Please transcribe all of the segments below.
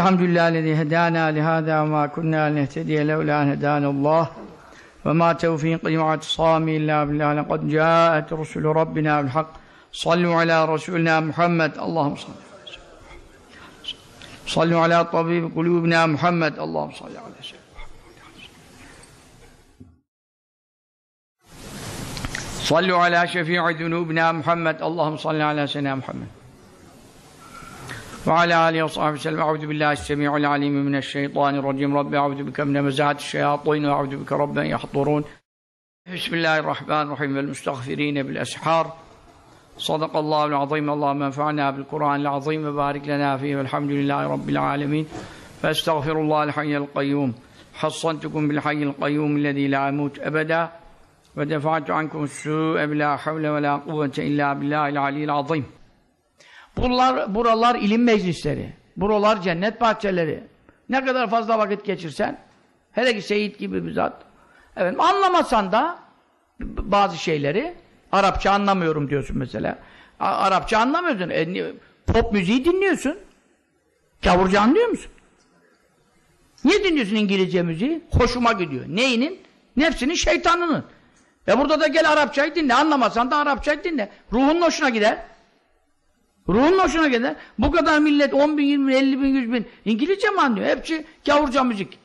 Elhamdülillahi hedâna lihâdâ ve mâ kunnâ lehtediye levlâ en hedânallâh ve mâ tevfîqi ve i'tisâmi illâ billâh lekad câet rusulü rabbina bil hak sallu alâ rasûlina Muhammed Allahümme sallu alâ tabîbi kulûbina Muhammed Allahümme salli alâ seyyidina sallu alâ şefî'i zunûbina Muhammed Allahümme salli alâ seyyidina Muhammed ve alâ âlihi ve sahbihi sellem. Euzu billahi s-semî'il alîm mineşşeytânirracîm. Rabbi euzu bike min hemezâti'ş-şeyâtîn ve euzu bike rabben yahdurûn. Bismillahirrahmanirrahim. Vel müstagfirîne bil eshâr. Sadakallâhu'l azîm. Allâhumme enfa'nâ bil Kur'ânil azîm ve bârik lenâ fîhî. Velhamdülillâhi rabbil âlemîn. Ve estağfirullâhel hayyel kayyûm. Hassantukum bil hayyil kayyûm ellezî lâ yemût ebedâ. Ve defa'tu ankumus-sû'e bilâ havle ve lâ kuvvete illâ billâhil aliyyil azîm. Buralar ilim meclisleri, buralar cennet bahçeleri. Ne kadar fazla vakit geçirsen, hele ki Seyit gibi bir zat, efendim, anlamasan da bazı şeyleri, Arapça anlamıyorum diyorsun mesela. Arapça anlamıyorsun, pop müziği dinliyorsun. Gavurca anlıyor musun? Niye dinliyorsun İngilizce müziği? Hoşuma gidiyor. Neyinin? Nefsinin, şeytanının. Burada da gel Arapçayı dinle, anlamasan da Arapçayı dinle. Ruhunun hoşuna gider. Ruhunun hoşuna gider. Bu kadar millet 10 bin, 20 bin, 50 bin, 100 bin İngilizce mi anlıyor? Hepsi gavurca müzik.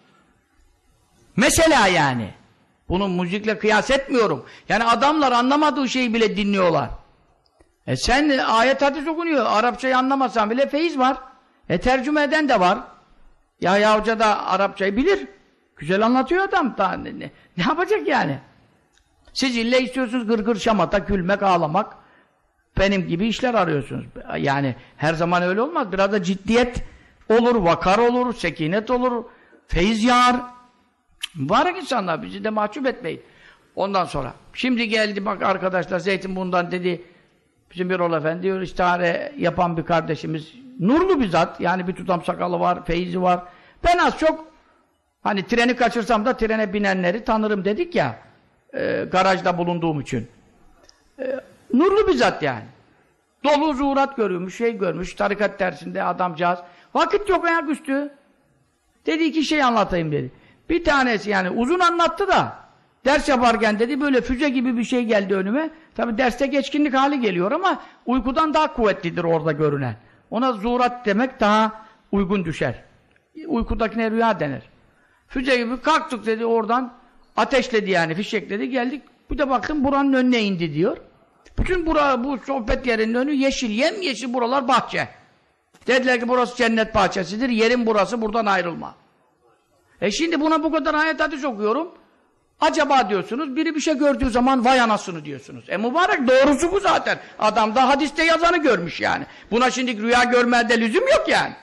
Mesela yani. Bunu müzikle kıyas etmiyorum. Yani adamlar anlamadığı şeyi bile dinliyorlar. Sen ayet hadis okunuyor. Arapçayı anlamasan bile feyiz var. Tercüme eden de var. Yahya Hoca da Arapçayı bilir. Güzel anlatıyor adam. Daha ne yapacak yani? Siz ille istiyorsunuz gırgır şamata, gülmek, ağlamak. Benim gibi işler arıyorsunuz. Yani her zaman öyle olmaz. Biraz da ciddiyet olur, vakar olur, sekinet olur, feyiz yağar. Mübarek insanlar, bizi de mahcup etmeyin. Ondan sonra, şimdi geldi bak arkadaşlar Zeytinburnu'ndan dedi, bizim Birol Efendi diyor, istihare yapan bir kardeşimiz, nurlu bir zat, yani bir tutam sakalı var, feyizi var. Ben az çok, hani treni kaçırsam da trene binenleri tanırım dedik ya, garajda bulunduğum için. Nurlu bir zat yani. Dolu zuhurat görüyormuş, şey görmüş, tarikat dersinde adamcağız. Vakit yok ayaküstü. Dedi iki şey anlatayım dedi. Bir tanesi yani uzun anlattı da ders yaparken dedi böyle füze gibi bir şey geldi önüme. Tabi derste geçkinlik hali geliyor ama uykudan daha kuvvetlidir orada görünen. Ona zuhurat demek daha uygun düşer. Uykudakine rüya denir. Füze gibi kalktık dedi oradan ateşledi yani fişekledi geldik. Bir de baktım buranın önüne indi diyor. Bütün bu sohbet yerinin önü yeşil, yemyeşil buralar bahçe. Dediler ki burası cennet bahçesidir, yerin burası, buradan ayrılma. Şimdi buna bu kadar ayet hadis okuyorum. Acaba diyorsunuz, biri bir şey gördüğü zaman vay anasını diyorsunuz. Mübarek doğrusu bu zaten. Adam da hadiste yazanı görmüş yani. Buna şimdi rüya görmede lüzum yok yani.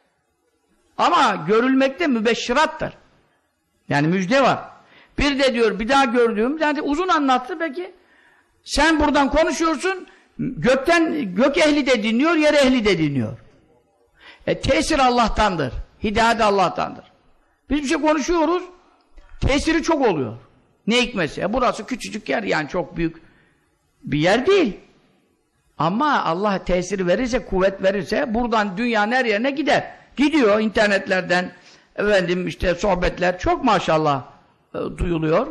Ama görülmekte mübeşşirattır. Yani müjde var. Bir de diyor, bir daha gördüğüm, yani uzun anlattı peki. Sen buradan konuşuyorsun, gök ehli de dinliyor, yer ehli de dinliyor. Tesir Allah'tandır, hidayet Allah'tandır. Biz bir şey konuşuyoruz, tesiri çok oluyor. Ne hikmetse, burası küçücük yer yani çok büyük bir yer değil. Ama Allah tesiri verirse, kuvvet verirse, buradan dünyanın her yerine gider. Gidiyor internetlerden, efendim işte sohbetler çok maşallah duyuluyor.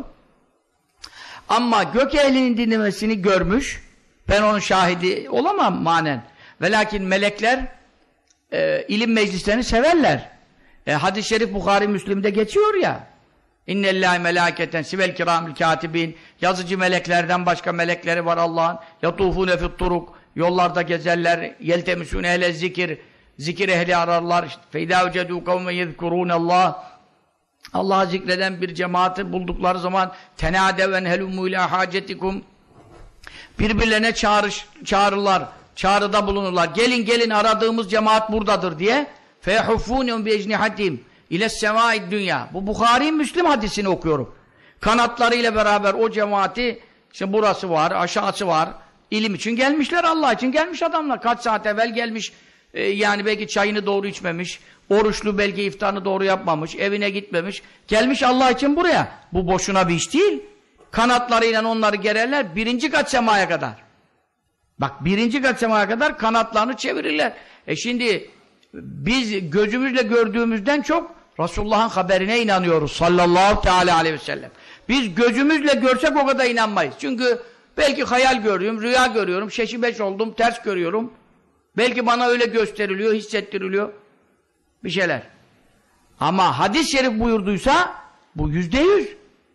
Ama gök ehlinin dinlemesini görmüş, ben onun şahidi olamam manen. Velakin melekler ilim meclislerini severler. Hadis-i şerif Bukhari Müslim'de geçiyor ya. İnnellâhi melâketen sivel kirâmil kâtibîn. Yazıcı meleklerden başka melekleri var Allah'ın. Yatûfûne fit-turuk. Yollarda gezerler. Yeltemisûne ehle zikir. Zikir ehli ararlar. Feydâ vecedû kavme yezkurûnallâh. Allah'ı zikreden bir cemaati buldukları zaman tenâdeven helûmû ilâ hâcetikum. Birbirlerine çağırırlar. Çağrıda bulunurlar. Gelin gelin aradığımız cemaat buradadır diye. فَيَحُفُّونَهُمْ بِاَجْنِحَتِهِمْ اِلَى السَّمَاءِ dünya. Bu Bukhari Müslim hadisini okuyorum. Kanatlarıyla beraber o cemaati, şimdi burası var, aşağısı var. İlim için gelmişler, Allah için gelmiş adamlar. Kaç saat evvel gelmiş, yani belki çayını doğru içmemiş, oruçlu belki iftarını doğru yapmamış, evine gitmemiş. Gelmiş Allah için buraya. Bu boşuna bir iş değil. Kanatlarıyla onları gererler, 1. kat semaya kadar. Bak 1. kat semaya kadar kanatlarını çevirirler. Şimdi biz gözümüzle gördüğümüzden çok Resulullah'ın haberine inanıyoruz sallallahu teala aleyhi ve sellem. Biz gözümüzle görsek o kadar inanmayız. Çünkü belki hayal görüyorum, rüya görüyorum, şeşi beş oldum, ters görüyorum. Belki bana öyle gösteriliyor, hissettiriliyor bir şeyler. Ama hadis-i şerif buyurduysa bu %100.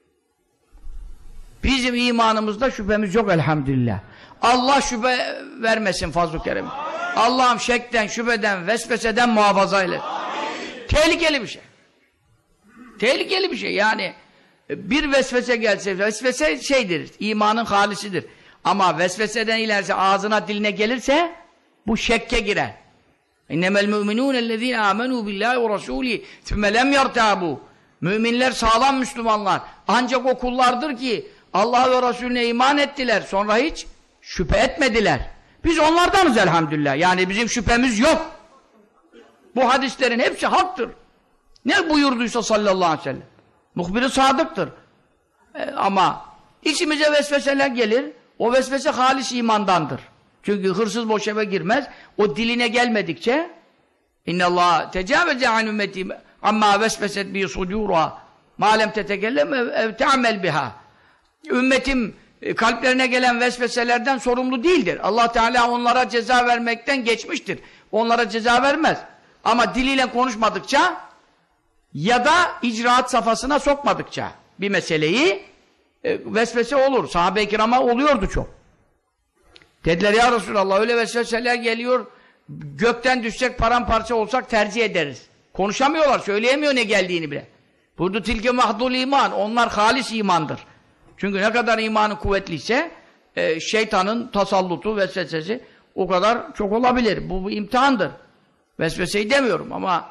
Bizim imanımızda şüphemiz yok elhamdülillah. Allah şüphe vermesin fazl-ı kerem. Allah'ım şekten, şüpheden, vesveseden muhafaza eyle. Tehlikeli bir şey. Tehlikeli bir şey yani. Bir vesvese gelse, vesvese şeydir, imanın halisidir. Ama vesveseden ilerse, ağzına diline gelirse bu şekke girer. İnnemel müminûnellezîne âmenû billâhi ve rasûlî sümme lem yertâbû. Müminler sağlam Müslümanlar. Ancak o kullardır ki Allah ve Resulüne iman ettiler. Sonra hiç şüphe etmediler. Biz onlardanız elhamdülillah. Yani bizim şüphemiz yok. Bu hadislerin hepsi haktır. Ne buyurduysa sallallahu aleyhi ve sellem. Muhbir-i sadıktır. Ama içimize vesveseler gelir. O vesvese halis imandandır. Çünkü hırsız boş eve girmez. O diline gelmedikçe İnnallâh tecavveze an ümmeti amma vesveset bi sudûrâ mâ lem tetekellem ev te'amel biha. Ümmetim kalplerine gelen vesveselerden sorumlu değildir. Allah Teala onlara ceza vermekten geçmiştir. Onlara ceza vermez. Ama diliyle konuşmadıkça ya da icraat safhasına sokmadıkça bir meseleyi vesvese olur. Sahabe-i kirama oluyordu çok. Dediler ya Resulallah öyle vesveseler geliyor, gökten düşsek paramparça olsak tercih ederiz. Konuşamıyorlar, söyleyemiyor ne geldiğini bile. Burada tilke mahdul iman, onlar halis imandır. Çünkü ne kadar imanı kuvvetliyse şeytanın tasallutu, vesvesesi o kadar çok olabilir. Bu bir imtihandır. Vesveseyi demiyorum ama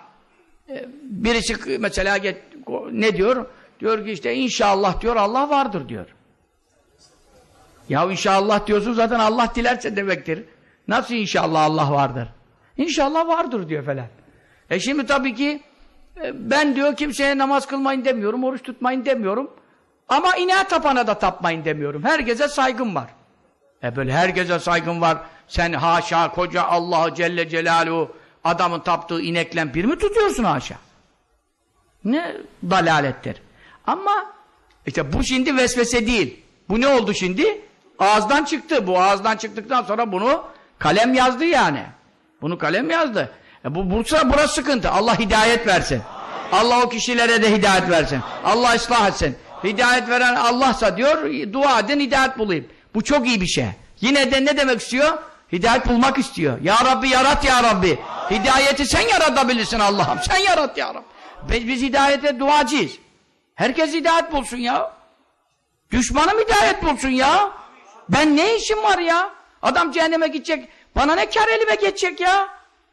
birisi mesela ne diyor? Diyor ki işte inşallah diyor Allah vardır diyor. Ya inşallah diyorsun zaten Allah dilerse demektir. Nasıl inşallah Allah vardır? İnşallah vardır diyor falan. Şimdi tabii ki ben diyor kimseye namaz kılmayın demiyorum, oruç tutmayın demiyorum. Ama ineğe tapana da tapmayın demiyorum. Herkese saygım var. Böyle herkese saygım var. Sen haşa koca Allah Celle Celaluhu adamın taptığı inekle bir mi tutuyorsun haşa? Ne dalalettir. Ama işte bu şimdi vesvese değil. Bu ne oldu şimdi? Ağızdan çıktı. Bu ağızdan çıktıktan sonra bunu kalem yazdı yani. Bunu kalem yazdı. Burası sıkıntı. Allah hidayet versin. Allah o kişilere de hidayet versin. Allah ıslah etsin. Hidayet veren Allah'sa diyor, dua edin hidayet bulayım. Bu çok iyi bir şey. Yine de ne demek istiyor? Hidayet bulmak istiyor. Ya Rabbi yarat ya Rabbi. Hidayeti sen yaratabilirsin Allah'ım. Sen yarat ya Rabbi. Biz hidayete duacıyız. Herkes hidayet bulsun ya. Düşmanım hidayet bulsun ya. Ben ne işim var ya? Adam cehenneme gidecek. Bana ne kar elime geçecek ya?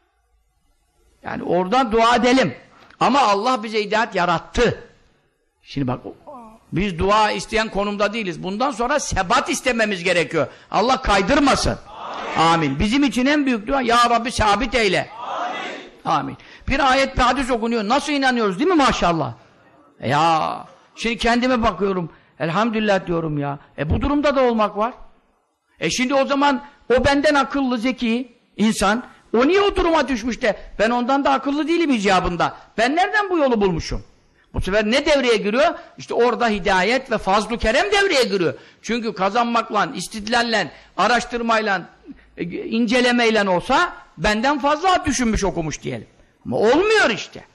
Yani oradan dua edelim. Ama Allah bize hidayet yarattı. Şimdi bak biz dua isteyen konumda değiliz. Bundan sonra sebat istememiz gerekiyor. Allah kaydırmasın. Amin. Bizim için en büyük dua ya Rabbi sabit eyle. Amin. Amin. Bir ayet bir hadis okunuyor. Nasıl inanıyoruz değil mi maşallah? Ya şimdi kendime bakıyorum. Elhamdülillah diyorum ya. Bu durumda da olmak var. Şimdi o zaman o benden akıllı zeki insan o niye o duruma düşmüş de ben ondan da akıllı değilim icabında. Ben nereden bu yolu bulmuşum? Bu sefer ne devreye giriyor? İşte orada hidayet ve fazl-ı kerem devreye giriyor. Çünkü kazanmakla, istidlalle, araştırmayla, incelemeyle olsa benden fazla düşünmüş okumuş diyelim. Ama olmuyor işte.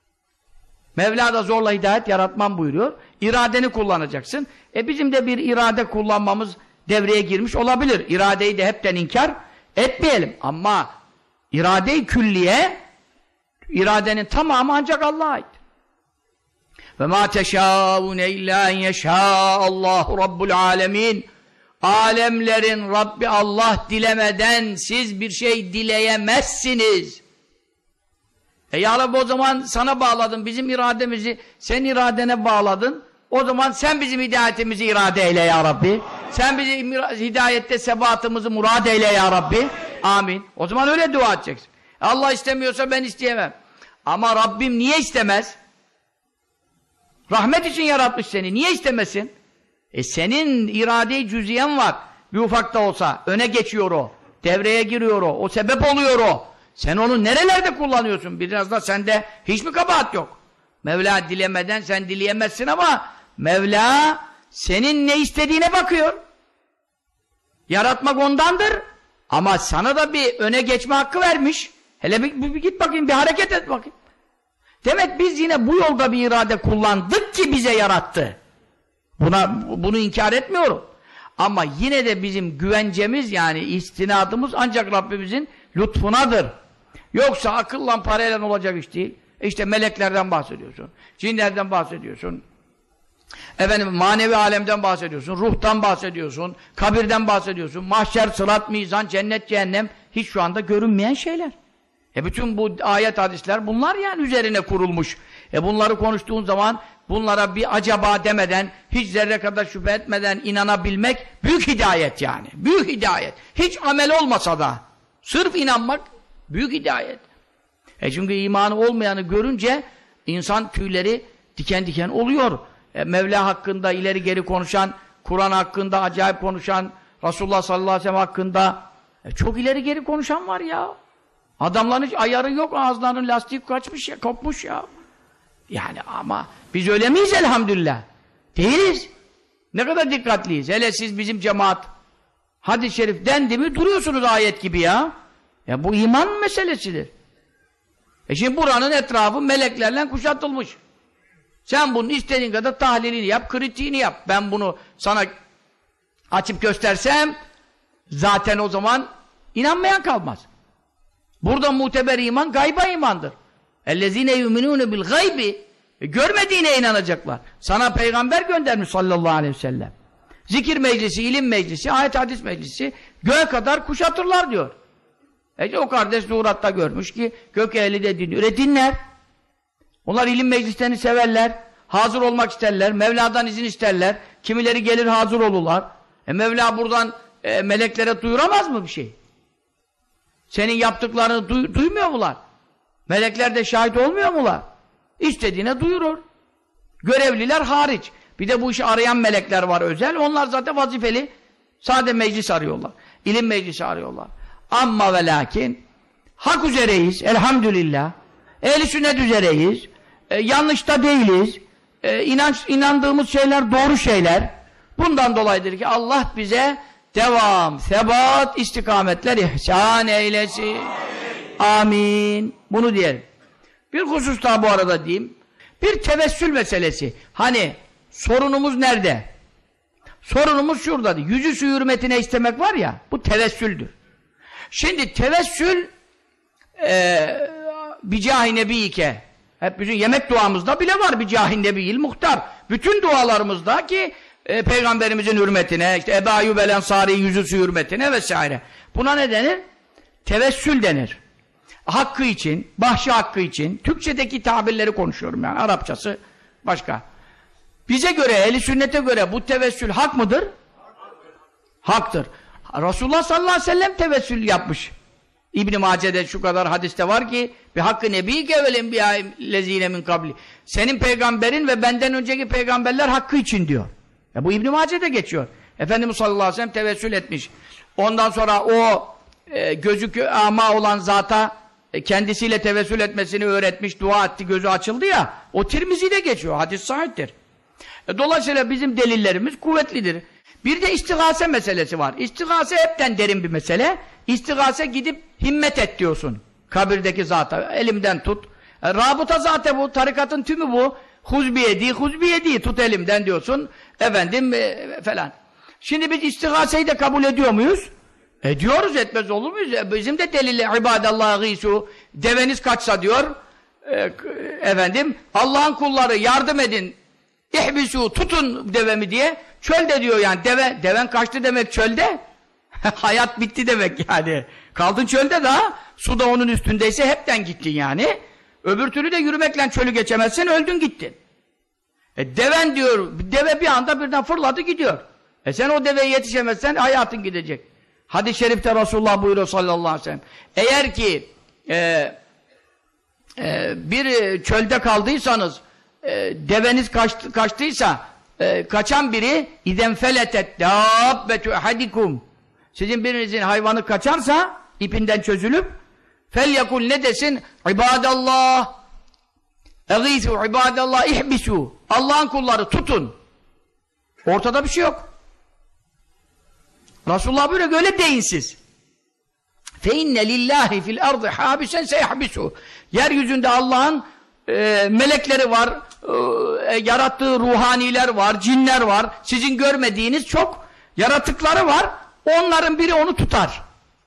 Mevla da zorla hidayet yaratmam buyuruyor. İradeni kullanacaksın. Bizim de bir irade kullanmamız devreye girmiş olabilir. İradeyi de hepten inkar etmeyelim. Ama irade-i külliye, iradenin tamamı ancak Allah'a ait. Ve ma teşâune illâ en yeşâallahu rabbul âlemin. Alemlerin Rabbi Allah dilemeden siz bir şey dileyemezsiniz. Ya Rabbi o zaman sana bağladın, bizim irademizi sen iradene bağladın. O zaman sen bizim hidayetimizi irade eyle ya Rabbi. Sen bizim hidayette sebatımızı murad eyle ya Rabbi. Amin. O zaman öyle dua edeceksin. Allah istemiyorsa ben isteyemem. Ama Rabbim niye istemez? Rahmet için yaratmış seni. Niye istemesin? Senin irade-i cüziyen var. Bir ufak da olsa. Öne geçiyor o. Devreye giriyor o. O sebep oluyor o. Sen onu nerelerde kullanıyorsun? Biraz da sende hiç mi kabahat yok? Mevla dilemeden sen dileyemezsin ama Mevla senin ne istediğine bakıyor. Yaratmak ondandır. Ama sana da bir öne geçme hakkı vermiş. Hele bir git bakayım, bir hareket et bakayım. Demek biz yine bu yolda bir irade kullandık ki bize yarattı. Bunu inkar etmiyorum. Ama yine de bizim güvencemiz, yani istinadımız ancak Rabbimizin lütfunadır. Yoksa akılla parayla olacak iş değil. İşte meleklerden bahsediyorsun, cinlerden bahsediyorsun, efendim manevi alemden bahsediyorsun, ruhtan bahsediyorsun, kabirden bahsediyorsun, mahşer, sırat, mizan, cennet, cehennem, hiç şu anda görünmeyen şeyler. Bütün bu ayet, hadisler bunlar yani üzerine kurulmuş. Bunları konuştuğun zaman bunlara bir acaba demeden, hiç zerre kadar şüphe etmeden inanabilmek büyük hidayet yani. Büyük hidayet. Hiç amel olmasa da sırf inanmak büyük hidayet. Çünkü imanı olmayanı görünce insan tüyleri diken diken oluyor. Mevla hakkında ileri geri konuşan, Kur'an hakkında acayip konuşan, Resulullah sallallahu aleyhi ve sellem hakkında çok ileri geri konuşan var ya. Adamların hiç ayarı yok, ağızlarının lastiği kaçmış ya, kopmuş ya. Yani ama biz öyle miyiz elhamdülillah? Değiliz. Ne kadar dikkatliyiz. Hele siz bizim cemaat, hadis-i şerif dendi mi duruyorsunuz ayet gibi ya. Bu iman meselesidir. Şimdi buranın etrafı meleklerle kuşatılmış. Sen bunun istediğin kadar tahlilini yap, kritiğini yap. Ben bunu sana açıp göstersem zaten o zaman inanmayan kalmaz. Burada muteber iman gayba imandır. اَلَّذ۪ينَ يُؤْمِنُونَ بِالْغَيْبِ Görmediğine inanacaklar. Sana peygamber göndermiş sallallahu aleyhi ve sellem. Zikir meclisi, ilim meclisi, ayet hadis meclisi göğe kadar kuşatırlar diyor. O kardeş zuhuratta görmüş ki gök ehli de dinliyor. Dinler. Onlar ilim meclislerini severler. Hazır olmak isterler. Mevla'dan izin isterler. Kimileri gelir hazır olurlar. Mevla buradan meleklere duyuramaz mı bir şey? Senin yaptıklarını duymuyor mular? Melekler de şahit olmuyor mular? İstediğine duyurur. Görevliler hariç. Bir de bu işi arayan melekler var özel. Onlar zaten vazifeli. Sade meclis arıyorlar. İlim meclisi arıyorlar. Amma ve lakin hak üzereyiz. Elhamdülillah. Ehl-i sünnet üzereyiz. Yanlışta değiliz. İnandığımız şeyler doğru şeyler. Bundan dolayıdır ki Allah bize devam, sebat, istikametler ihsan eylesin. Amin. Bunu diyelim. Bir husus daha bu arada diyeyim. Bir tevessül meselesi. Hani sorunumuz nerede? Sorunumuz şurada. Yüzü su hürmetine istemek var ya, bu tevessüldür. Şimdi tevessül bicâhi nebiyike. Hep bizim yemek duamızda bile var bicâhi nebiyil muhtar. Bütün dualarımızda ki peygamberimizin hürmetine, işte Ebu Ayyub el Ensari yüzü su hürmetine vesaire. Buna ne denir? Tevessül denir. Hakkı için, bahşi hakkı için, Türkçedeki tabirleri konuşuyorum yani, Arapçası başka. Bize göre, ehl-i sünnete göre bu tevessül hak mıdır? Haktır. Resulullah sallallahu aleyhi ve sellem tevessül yapmış. İbn-i Mace'de şu kadar hadiste var ki bir hakkı nebiyike vel enbiyâ'illezîne min kabli. Senin peygamberin ve benden önceki peygamberler hakkı için diyor. Bu İbn-i Mace'de geçiyor. Efendimiz sallallahu aleyhi ve sellem tevessül etmiş. Ondan sonra o gözü ama olan zata kendisiyle tevessül etmesini öğretmiş, dua etti, gözü açıldı ya, o Tirmizi'de geçiyor, hadis sahihtir. Dolayısıyla bizim delillerimiz kuvvetlidir. Bir de istigase meselesi var. İstigase hepten derin bir mesele. İstigase gidip himmet et diyorsun. Kabirdeki zata, elimden tut. Rabıta zaten bu, tarikatın tümü bu. Huzbiyedi, tut elimden diyorsun. Efendim falan. Şimdi biz istigaseyi de kabul ediyor muyuz? Ediyoruz, etmez olur muyuz? Bizim de delili ibadallah gîsû, deveniz kaçsa diyor, efendim, Allah'ın kulları yardım edin, ihbisû, tutun devemi diye, çölde diyor yani, deven kaçtı demek çölde, hayat bitti demek yani, kaldın çölde daha, su da onun üstündeyse hepten gittin yani, öbür türlü de yürümekle çölü geçemezsin, öldün gittin. Deven diyor, deve bir anda birden fırladı gidiyor. Sen o deveye yetişemezsen hayatın gidecek. Hadis-i şerifte Resulullah buyuruyor sallallahu aleyhi ve sellem. Eğer ki bir çölde kaldıysanız, deveniz kaçtıysa, kaçan biri اِذَنْ فَلَتَتْ دَابَّتُ اَحَدِكُمْ Sizin birinizin hayvanı kaçarsa, ipinden çözülüp, Felyekul ne desin? İbadallah. Eğîthû ibadallah ihbisû. Allah'ın kulları tutun. Ortada bir şey yok. Resulullah böyle deyin siz. Fe inne lillahi fil ardı habisen seyahbisu. Yeryüzünde Allah'ın melekleri var, yarattığı ruhaniler var, cinler var. Sizin görmediğiniz çok yaratıkları var. Onların biri onu tutar.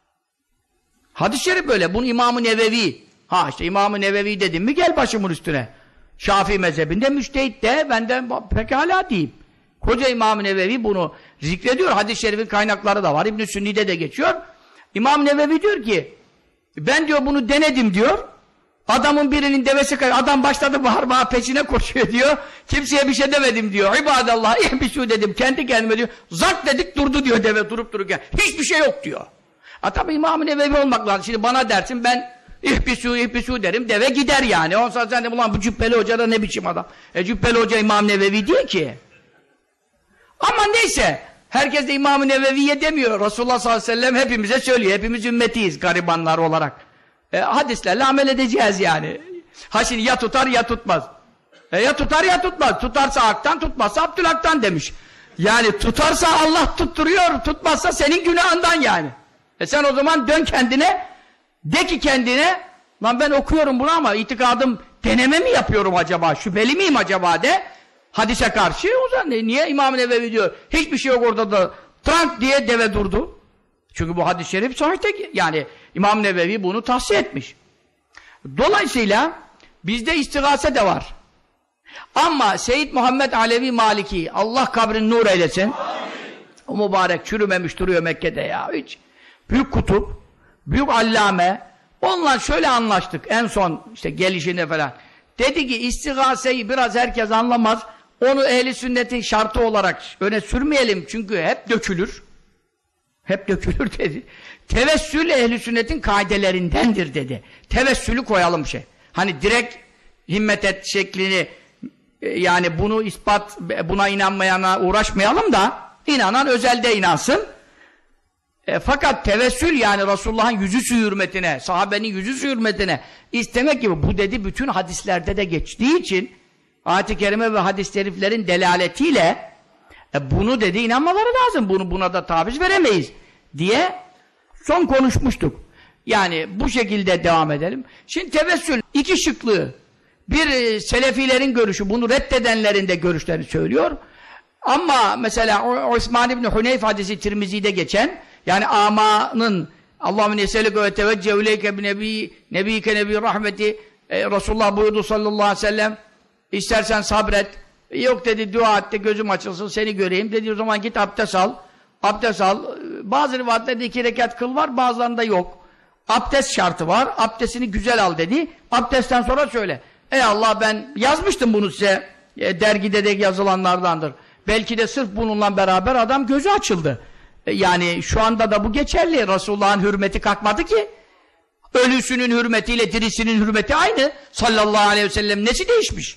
Hadis-i şerif böyle. Bunu İmam-ı Nevevi. İşte İmam-ı Nevevi dedim mi gel başımın üstüne. Şafii mezhebinde müştehit de benden pekala diyeyim. Koca İmam-ı Nevevi bunu zikrediyor. Hadis-i şerifin kaynakları da var. İbn-i Sünni'de de geçiyor. İmam Nevevi diyor ki ben diyor bunu denedim diyor. Adamın birinin devesi kayıyor. Adam başladı bağırmaya peşine koşuyor diyor. Kimseye bir şey demedim diyor. İbadallah ihbisû dedim. Kendi kendime diyor. Zak dedik durdu diyor deve durup dururken. Hiçbir şey yok diyor. Tabi İmam-ı Nevevi olmak lazım. Şimdi bana dersin ben ihbisû derim. Deve gider yani. Ondan sen de ulan bu Cübbeli Hoca da ne biçim adam. Cübbeli Hoca İmam Nevevi değil ki. Ama neyse. Herkes de İmam-ı Nevevi'ye demiyor. Resulullah sallallahu aleyhi ve sellem hepimize söylüyor. Hepimiz ümmetiyiz garibanlar olarak. Hadislerle amel edeceğiz yani. Şimdi ya tutar ya tutmaz. Ya tutar ya tutmaz. Tutarsa Hak'tan, tutmazsa Abdülhak'tan demiş. Yani tutarsa Allah tutturuyor, tutmazsa senin günahından yani. Sen o zaman dön kendine, de ki kendine, lan ben okuyorum bunu ama itikadım deneme mi yapıyorum acaba, şüpheli miyim acaba de, hadise karşı o zaman niye İmam-ı Nevevi diyor, hiçbir şey yok orada da, trank diye deve durdu. Çünkü bu hadis-i şerif sahihte, yani İmam-ı Nevevi bunu tahsis etmiş. Dolayısıyla bizde istigase de var. Ama Seyyid Muhammed Alevi Maliki, Allah kabrini nur eylesin. Amin. O mübarek çürümemiş duruyor Mekke'de ya. Hiç. Büyük kutup, büyük allame. Onunla şöyle anlaştık en son işte gelişinde falan. Dedi ki istigaseyi biraz herkes anlamaz. Onu ehli sünnetin şartı olarak öne sürmeyelim çünkü hep dökülür. Hep dökülür dedi. Tevessül ehli sünnetin kaidelerindendir dedi. Tevessülü koyalım şey. Hani direkt himmet et şeklini yani bunu ispat, buna inanmayana uğraşmayalım da inanan özelde inansın. Fakat tevessül yani Resulullah'ın yüzüsü hürmetine, sahabenin yüzüsü hürmetine istemek gibi bu dedi bütün hadislerde de geçtiği için ayet-i kerime ve hadis-i şeriflerin delaletiyle bunu dedi inanmaları lazım. Buna da taviz veremeyiz diye son konuşmuştuk. Yani bu şekilde devam edelim. Şimdi tevessül iki şıklı. Bir selefilerin görüşü, bunu reddedenlerin de görüşlerini söylüyor. Ama mesela Osman İbni Huneyf hadisi Tirmizi'de geçen yani amanın Allahümme neselike ve tevecceh ileyke bi nebiyike nebi rahmeti Resulullah buyurdu sallallahu aleyhi ve sellem istersen sabret yok dedi dua et de gözüm açılsın seni göreyim dedi o zaman git abdest al bazı rivayetlerde 2 rekat kıl var bazılarında yok abdest şartı var abdestini güzel al dedi abdestten sonra söyle ey Allah ben yazmıştım bunu size dergide de yazılanlardandır belki de sırf bununla beraber adam gözü açıldı yani şu anda da bu geçerli Resulullah'ın hürmeti kalkmadı ki ölüsünün hürmetiyle dirisinin hürmeti aynı sallallahu aleyhi ve sellem nesi değişmiş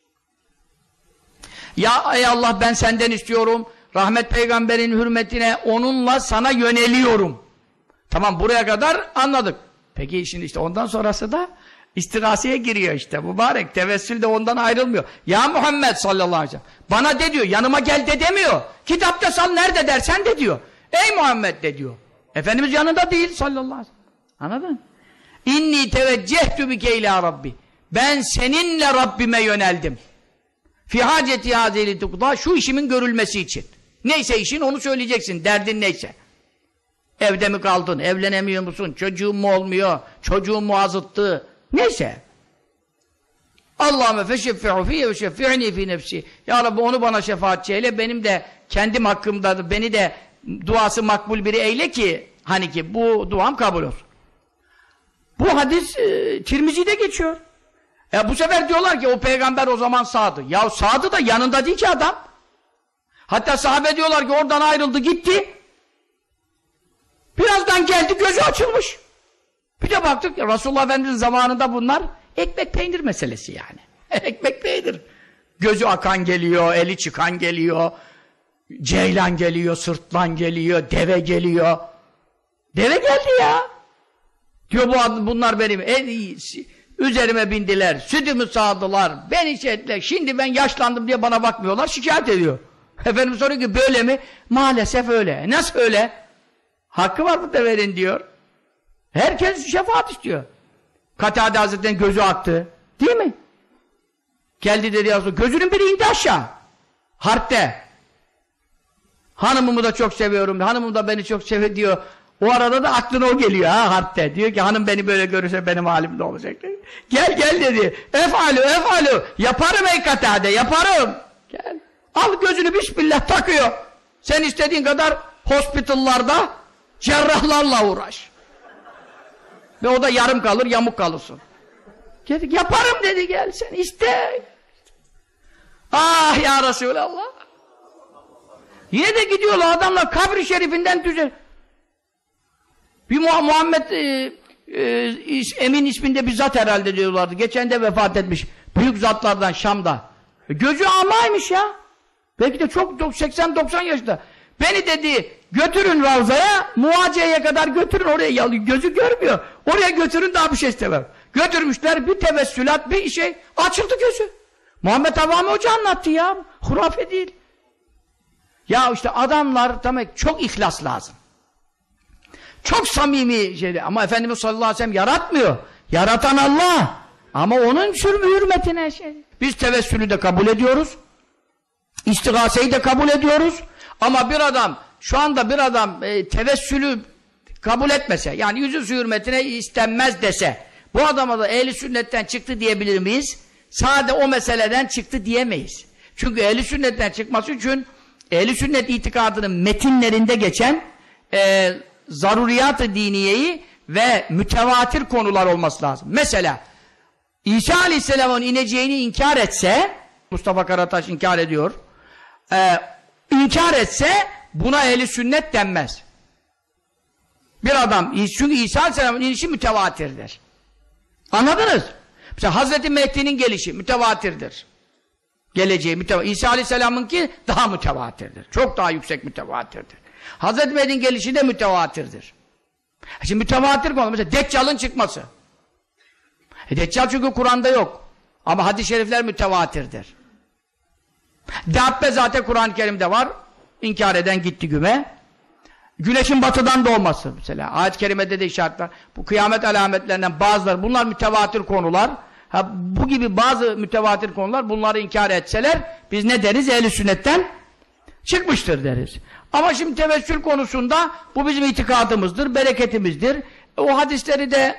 ya ey Allah ben senden istiyorum rahmet peygamberin hürmetine onunla sana yöneliyorum tamam buraya kadar anladık peki şimdi işte ondan sonrası da İstigaseye giriyor işte mübarek tevessül de ondan ayrılmıyor ya Muhammed sallallahu aleyhi ve sellem bana de diyor yanıma gel de demiyor kitapta sal nerede dersen de diyor ey Muhammed de diyor Efendimiz yanında değil sallallahu aleyhi ve sellem anladın inni teveccehtu bike ila Rabbi ben seninle Rabbime yöneldim fi haceti hazeli tukda şu işimin görülmesi için neyse işin onu söyleyeceksin derdin neyse evde mi kaldın evlenemiyor musun çocuğun mu olmuyor çocuğun mu azıttı neyse. Allahümme feşeffi'u fiyye ve şeffi'ni fi nefsi. Ya Rabbi onu bana şefaatçi eyle, benim de kendim hakkımda beni de duası makbul biri eyle ki hani ki bu duam kabul olsun. Bu hadis Tirmizi'de geçiyor. Bu sefer diyorlar ki o peygamber o zaman sağdı. Ya sağdı da yanında değil ki adam. Hatta sahabe diyorlar ki oradan ayrıldı gitti. Birazdan geldi gözü açılmış. Bir de baktık ya Resulullah Efendimiz'in zamanında bunlar ekmek peynir meselesi yani. Ekmek peynir. Gözü akan geliyor, eli çıkan geliyor, ceylan geliyor, sırtlan geliyor, deve geliyor. Deve geldi ya. Diyor bunlar benim en iyisi. Üzerime bindiler, sütümü sağdılar, beni şey ettiler. Şimdi ben yaşlandım diye bana bakmıyorlar, şikayet ediyor. Efendim soruyor ki böyle mi? Maalesef öyle. Nasıl öyle? Hakkı var bu deverin diyor. Herkes şefaat istiyor. Katade Hazretleri'nin gözü aktı. Değil mi? Geldi dedi ya, gözünün biri indi aşağı. Harpte. Hanımımı da çok seviyorum. Hanımım da beni çok seviyor diyor. O arada da aklına o geliyor ha harpte. Diyor ki hanım beni böyle görürse benim halim ne olacak? Gel dedi. Efalu. Yaparım ey Katade, yaparım. Gel. Al gözünü bismillah takıyor. Sen istediğin kadar hospitallarda cerrahlarla uğraş. Ve o da yarım kalır, yamuk kalırsın. Dedik, yaparım dedi, gel sen iste. Ah ya Resulallah. Yine de gidiyorlar adamlar kabri şerifinden düzel. Bir Muhammed Emin isminde bir zat herhalde diyorlardı. Geçen de vefat etmiş. Büyük zatlardan Şam'da. Gözü amaymış ya. Belki de çok 80-90 yaşında. Beni dedi götürün Ravza'ya, Muace'ye kadar götürün oraya, gözü görmüyor. Oraya götürün, daha bir şey istemem. Götürmüşler, bir tevessülat, bir şey, açıldı gözü. Muhammed Avami Hoca anlattı ya. Hurafe değil. Ya işte adamlar demek çok ihlas lazım. Çok samimi şeydi. Ama Efendimiz sallallahu aleyhi ve sellem yaratmıyor. Yaratan Allah. Ama onun hürmetine şey. Biz tevessülü de kabul ediyoruz. İstigaseyi de kabul ediyoruz. Ama bir adam, şu anda bir adam tevessülü kabul etmese, yani yüzü hürmetine istenmez dese, bu adama da ehli sünnetten çıktı diyebilir miyiz? Sadece o meseleden çıktı diyemeyiz. Çünkü ehli sünnetten çıkması için ehli sünnet itikadının metinlerinde geçen zaruriyat-ı diniyeyi ve mütevatir konular olması lazım. Mesela İsa Aleyhisselam'ın ineceğini inkar etse, Mustafa Karataş inkar ediyor, inkar etse buna ehli sünnet denmez. Bir adam, çünkü İsa Aleyhisselam'ın inişi mütevatirdir. Anladınız? Mesela Hazreti Mehdi'nin gelişi mütevatirdir. Geleceği mütevatir. İsa Aleyhisselam'ınki daha mütevatirdir. Çok daha yüksek mütevatirdir. Hazreti Mehdi'nin gelişi de mütevatirdir. Şimdi mütevatir konu. Mesela Deccal'ın çıkması. Deccal çünkü Kur'an'da yok. Ama hadis-i şerifler mütevatirdir. Dabbe zaten Kur'an-ı Kerim'de var. İnkar eden gitti güme. Güneşin batıdan doğması mesela. Ayet-i kerimede de işaretler. Bu kıyamet alametlerinden bazıları. Bunlar mütevatir konular. Bu gibi bazı mütevatir konular, bunları inkar etseler biz ne deriz? Ehl-i sünnetten çıkmıştır deriz. Ama şimdi tevessül konusunda bu bizim itikadımızdır, bereketimizdir. O hadisleri de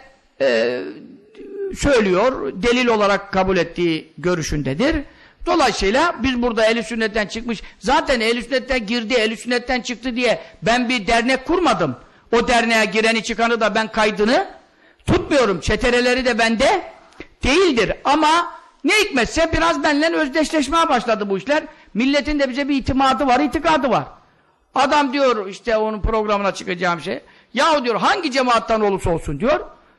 söylüyor, delil olarak kabul ettiği görüşündedir. Dolayısıyla biz burada ehl-i sünnetten çıkmış, zaten ehl-i sünnetten girdi, ehl-i sünnetten çıktı diye ben bir dernek kurmadım. O derneğe gireni çıkanı da ben kaydını tutmuyorum. Çetereleri de bende değildir. Ama ne hikmetse biraz benimle özdeşleşmeye başladı bu işler. Milletin de bize bir itimadı var, itikadı var. Adam diyor işte onun programına çıkacağım şey. Yahu diyor hangi cemaattan olursa olsun diyor.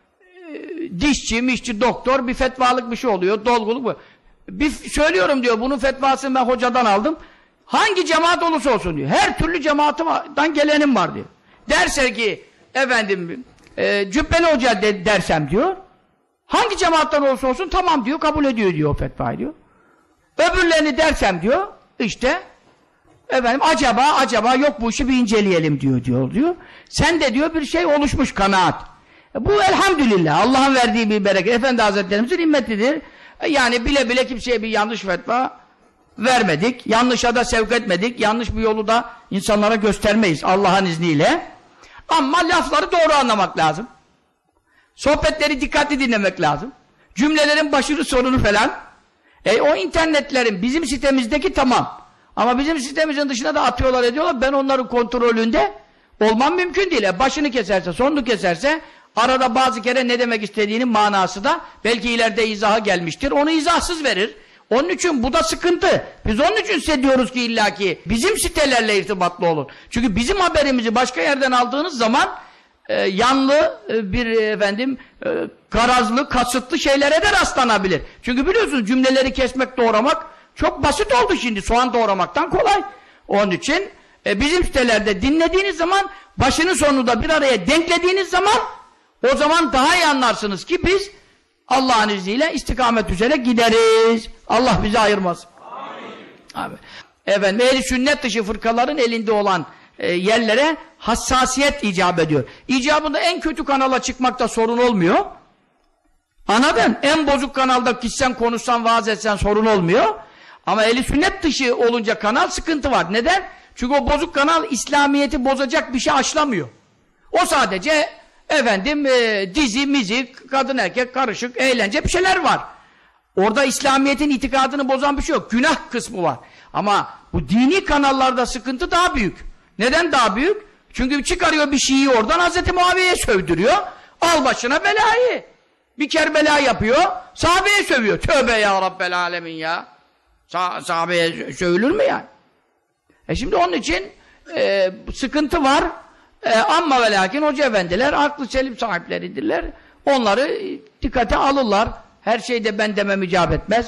Dişçi, mişçi, doktor bir fetvalık bir şey oluyor, dolguluk bu. Bir söylüyorum diyor, bunun fetvasını ben hocadan aldım. Hangi cemaat olursa olsun diyor. Her türlü cemaattan gelenim var diyor. Derse ki efendim Cübbeli Hoca dersem diyor. Hangi cemaattan olursa olsun tamam diyor, kabul ediyor diyor o fetvayı diyor. Öbürlerini dersem diyor işte efendim acaba yok bu işi bir inceleyelim diyor. Sen de diyor bir şey oluşmuş kanaat. Bu elhamdülillah Allah'ın verdiği bir bereket. Efendi Hazretlerimizin himmetidir. Yani bile bile kimseye bir yanlış fetva vermedik. Yanlışa da sevk etmedik. Yanlış bir yolu da insanlara göstermeyiz Allah'ın izniyle. Ama lafları doğru anlamak lazım. Sohbetleri dikkatli dinlemek lazım. Cümlelerin başını sonunu falan. O internetlerin bizim sitemizdeki tamam. Ama bizim sitemizin dışına da atıyorlar ediyorlar. Ben onların kontrolünde olmam mümkün değil. Başını keserse, sonunu keserse arada bazı kere ne demek istediğinin manası da belki ileride izaha gelmiştir. Onu izahsız verir. Onun için bu da sıkıntı. Biz onun için size diyoruz ki illaki bizim sitelerle irtibatlı olun. Çünkü bizim haberimizi başka yerden aldığınız zaman yanlı bir garazlı, kasıtlı şeylere de rastlanabilir. Çünkü biliyorsunuz cümleleri kesmek, doğramak çok basit oldu şimdi. Soğan doğramaktan kolay. Onun için bizim sitelerde dinlediğiniz zaman başını sonunu da bir araya denklediğiniz zaman O zaman daha iyi anlarsınız ki biz Allah'ın izniyle istikamet üzere gideriz. Allah bizi ayırmaz. Amin. Abi. Efendim, ehl-i sünnet dışı fırkaların elinde olan yerlere hassasiyet icap ediyor. İcabında en kötü kanala çıkmakta sorun olmuyor. Anladın? En bozuk kanalda gitsen, konuşsan, vaaz etsen sorun olmuyor. Ama ehl-i sünnet dışı olunca kanal sıkıntı var. Neden? Çünkü o bozuk kanal İslamiyet'i bozacak bir şey aşılamıyor. O sadece efendim dizi, müzik, kadın erkek karışık, eğlence bir şeyler var. Orada İslamiyet'in itikadını bozan bir şey yok. Günah kısmı var. Ama bu dini kanallarda sıkıntı daha büyük. Neden daha büyük? Çünkü çıkarıyor bir şeyi oradan Hazreti Muaviye'ye sövdürüyor. Al başına belayı. Bir Kerbela yapıyor. Sahabeye sövüyor. Tövbe ya Rabbel alemin ya. Sahabeye sövülür mü yani? Şimdi onun için sıkıntı var. Amma ve lakin hoca efendiler aklı selim sahipleridirler. Onları dikkate alırlar. Her şeyde ben demem icap etmez.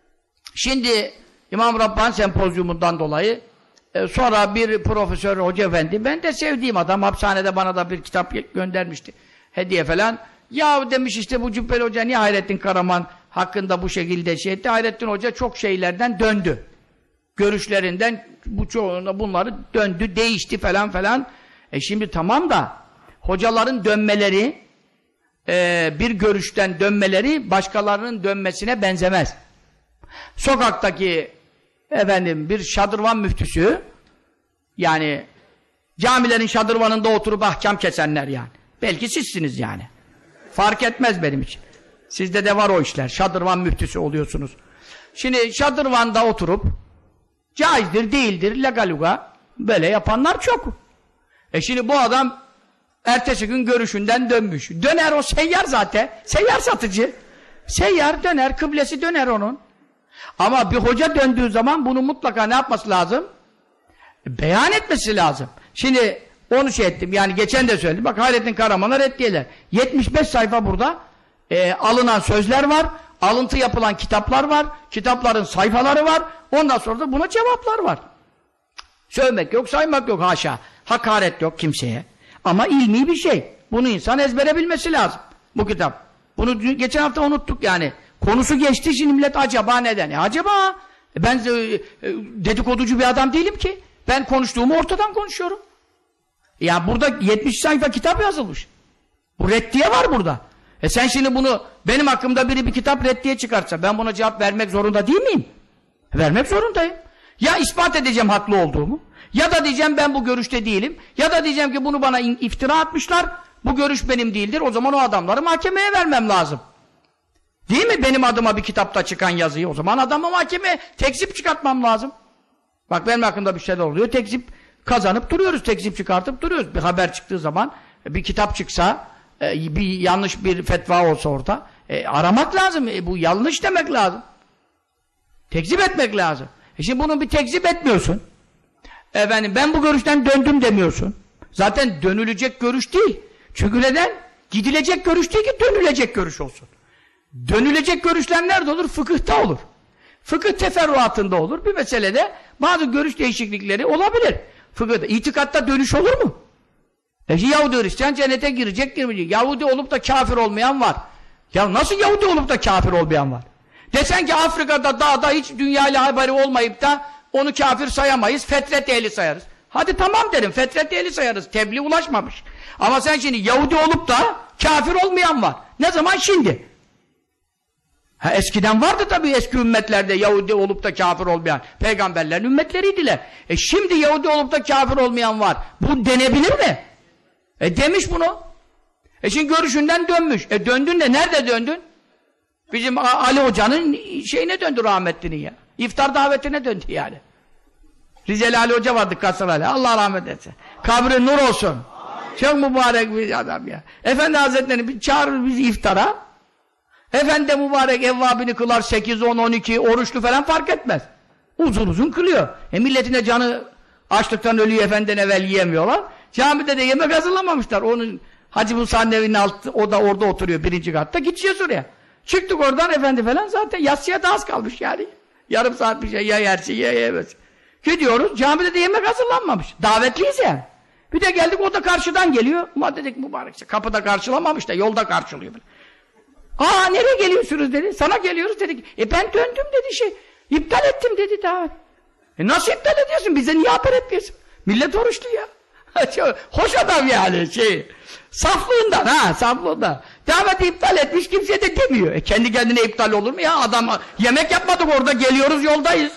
Şimdi İmam Rabbani sempozyumundan dolayı sonra bir profesör hoca efendi, ben de sevdiğim adam, hapishanede bana da bir kitap göndermişti. Hediye falan. Ya demiş işte bu Cübbeli Hoca niye Hayrettin Karaman hakkında bu şekilde şey etti? Hayrettin Hoca çok şeylerden döndü. Görüşlerinden bu çoğuna bunları döndü, değişti falan falan. Şimdi tamam da hocaların dönmeleri bir görüşten dönmeleri başkalarının dönmesine benzemez. Sokaktaki efendim bir şadırvan müftüsü, yani camilerin şadırvanında oturup ahkam kesenler yani. Belki sizsiniz yani. Fark etmez benim için. Sizde de var o işler. Şadırvan müftüsü oluyorsunuz. Şimdi şadırvanda oturup caizdir, değildir, legaluga böyle yapanlar çok. Şimdi bu adam ertesi gün görüşünden dönmüş. Döner, o seyyar zaten. Seyyar satıcı. Seyyar döner, kıblesi döner onun. Ama bir hoca döndüğü zaman bunu mutlaka ne yapması lazım? Beyan etmesi lazım. Şimdi onu şey ettim. Yani geçen de söyledim. Bak Hayrettin Karaman'a reddiyeler. 75 sayfa burada alınan sözler var. Alıntı yapılan kitaplar var. Kitapların sayfaları var. Ondan sonra da buna cevaplar var. Sövmek yok, saymak yok haşa. Hakaret yok kimseye. Ama ilmi bir şey. Bunu insan ezbere bilmesi lazım. Bu kitap. Bunu geçen hafta unuttuk yani. Konusu geçti, şimdi millet acaba neden? Acaba ben dedikoducu bir adam değilim ki. Ben konuştuğumu ortadan konuşuyorum. Ya burada 70 sayfa kitap yazılmış. Bu reddiye var burada. Sen şimdi bunu benim hakkımda biri bir kitap reddiye çıkarsa ben buna cevap vermek zorunda değil miyim? Vermek zorundayım. Ya ispat edeceğim haklı olduğumu, ya da diyeceğim ben bu görüşte değilim, ya da diyeceğim ki bunu bana iftira atmışlar, bu görüş benim değildir, o zaman o adamları mahkemeye vermem lazım. Değil mi? Benim adıma bir kitapta çıkan yazıyı, o zaman adamı mahkemeye tekzip çıkartmam lazım. Bak benim hakkımda bir şeyler oluyor, tekzip kazanıp duruyoruz, tekzip çıkartıp duruyoruz. Bir haber çıktığı zaman, bir kitap çıksa, bir yanlış bir fetva olsa orada, aramak lazım, bu yanlış demek lazım. Tekzip etmek lazım. Şimdi bunu bir tekzip etmiyorsun. Efendim ben bu görüşten döndüm demiyorsun. Zaten dönülecek görüş değil. Çünkü neden? Gidilecek görüş değil ki dönülecek görüş olsun. Dönülecek görüşler nerede olur? Fıkıhta olur. Fıkıh teferruatında olur. Bir meselede bazı görüş değişiklikleri olabilir. Fıkıhta. İtikatta dönüş olur mu? Yahudi Hristiyan cennete girecek, girmeyecek. Yahudi olup da kafir olmayan var. Ya nasıl Yahudi olup da kafir olmayan var? Desen ki Afrika'da dağda hiç dünyayla haberi olmayıp da onu kafir sayamayız, fetret ehli sayarız. Hadi tamam derim, fetret ehli sayarız, tebliğ ulaşmamış. Ama sen şimdi Yahudi olup da kafir olmayan var. Ne zaman? Şimdi. Eskiden vardı tabii eski ümmetlerde Yahudi olup da kafir olmayan. Peygamberlerin ümmetleriydiler. Şimdi Yahudi olup da kafir olmayan var. Bu denebilir mi? Demiş bunu. Şimdi görüşünden dönmüş. Döndün de nerede döndün? Bizim Ali Hoca'nın şeyine döndü rahmetlinin ya. İftar davetine döndü yani. Rizeli Ali Hoca vardı Kasırali. Allah rahmet etsin. Kabri nur olsun. Çok mübarek bir adam ya. Efendi Hazretleri çağırır bizi iftara. Efendi de mübarek evvabini kılar 8, 10, 12 oruçlu falan fark etmez. Uzun uzun kılıyor. Milletine canı açlıktan ölüyor efendiden evvel yiyemiyorlar. Camide de yemek hazırlamamışlar. Onun Hacı Musa'nın evinin altı, o da orada oturuyor 1. katta. Gideceğiz oraya. Çıktık oradan efendi falan zaten yatsıya da az kalmış yani. Yarım saat bir şey ya yersin ya yemez. Gidiyoruz camide de yemek hazırlanmamış. Davetliyiz yani. Bir de geldik, o da karşıdan geliyor. Ulan dedik mübarek, kapıda karşılamamış da yolda karşılıyor. Aa, nereye geliyorsunuz dedi. Sana geliyoruz dedik. Ben döndüm dedi İptal ettim dedi davet. Nasıl iptal ediyorsun? Bize niye haber etmiyorsun? Millet oruçlu ya. Hoş adam yani Saflığından saflığından. Daveti iptal etmiş, kimse de demiyor. Kendi kendine iptal olur mu ya? Adam yemek yapmadık orada, geliyoruz yoldayız.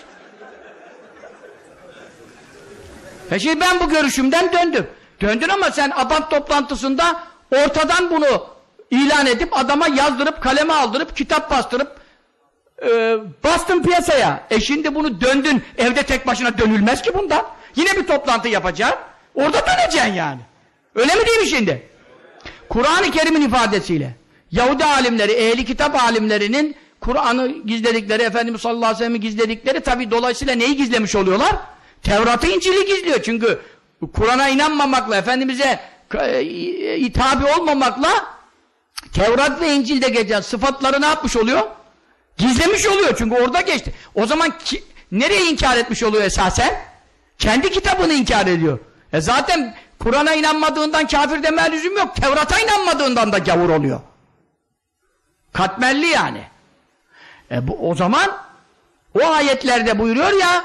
Şimdi ben bu görüşümden döndüm. Döndün ama sen ABAP toplantısında ortadan bunu ilan edip adama yazdırıp kaleme aldırıp kitap bastırıp bastın piyasaya. Şimdi bunu döndün, evde tek başına dönülmez ki bundan. Yine bir toplantı yapacaksın. Orada döneceksin yani. Öyle mi değil mi şimdi? Kur'an-ı Kerim'in ifadesiyle Yahudi alimleri, ehli kitap alimlerinin Kur'an'ı gizledikleri, Efendimiz sallallahu aleyhi ve sellem'i gizledikleri, tabi dolayısıyla neyi gizlemiş oluyorlar? Tevrat'ı, İncil'i gizliyor. Çünkü Kur'an'a inanmamakla, Efendimiz'e tabi olmamakla Tevrat ve İncil'de geçen sıfatları ne yapmış oluyor? Gizlemiş oluyor. Çünkü orada geçti. O zaman nereye inkar etmiş oluyor esasen? Kendi kitabını inkar ediyor. Zaten Kur'an'a inanmadığından kafir deme lüzum yok. Tevrat'a inanmadığından da gavur oluyor. Katmerli yani. O zaman o ayetlerde buyuruyor ya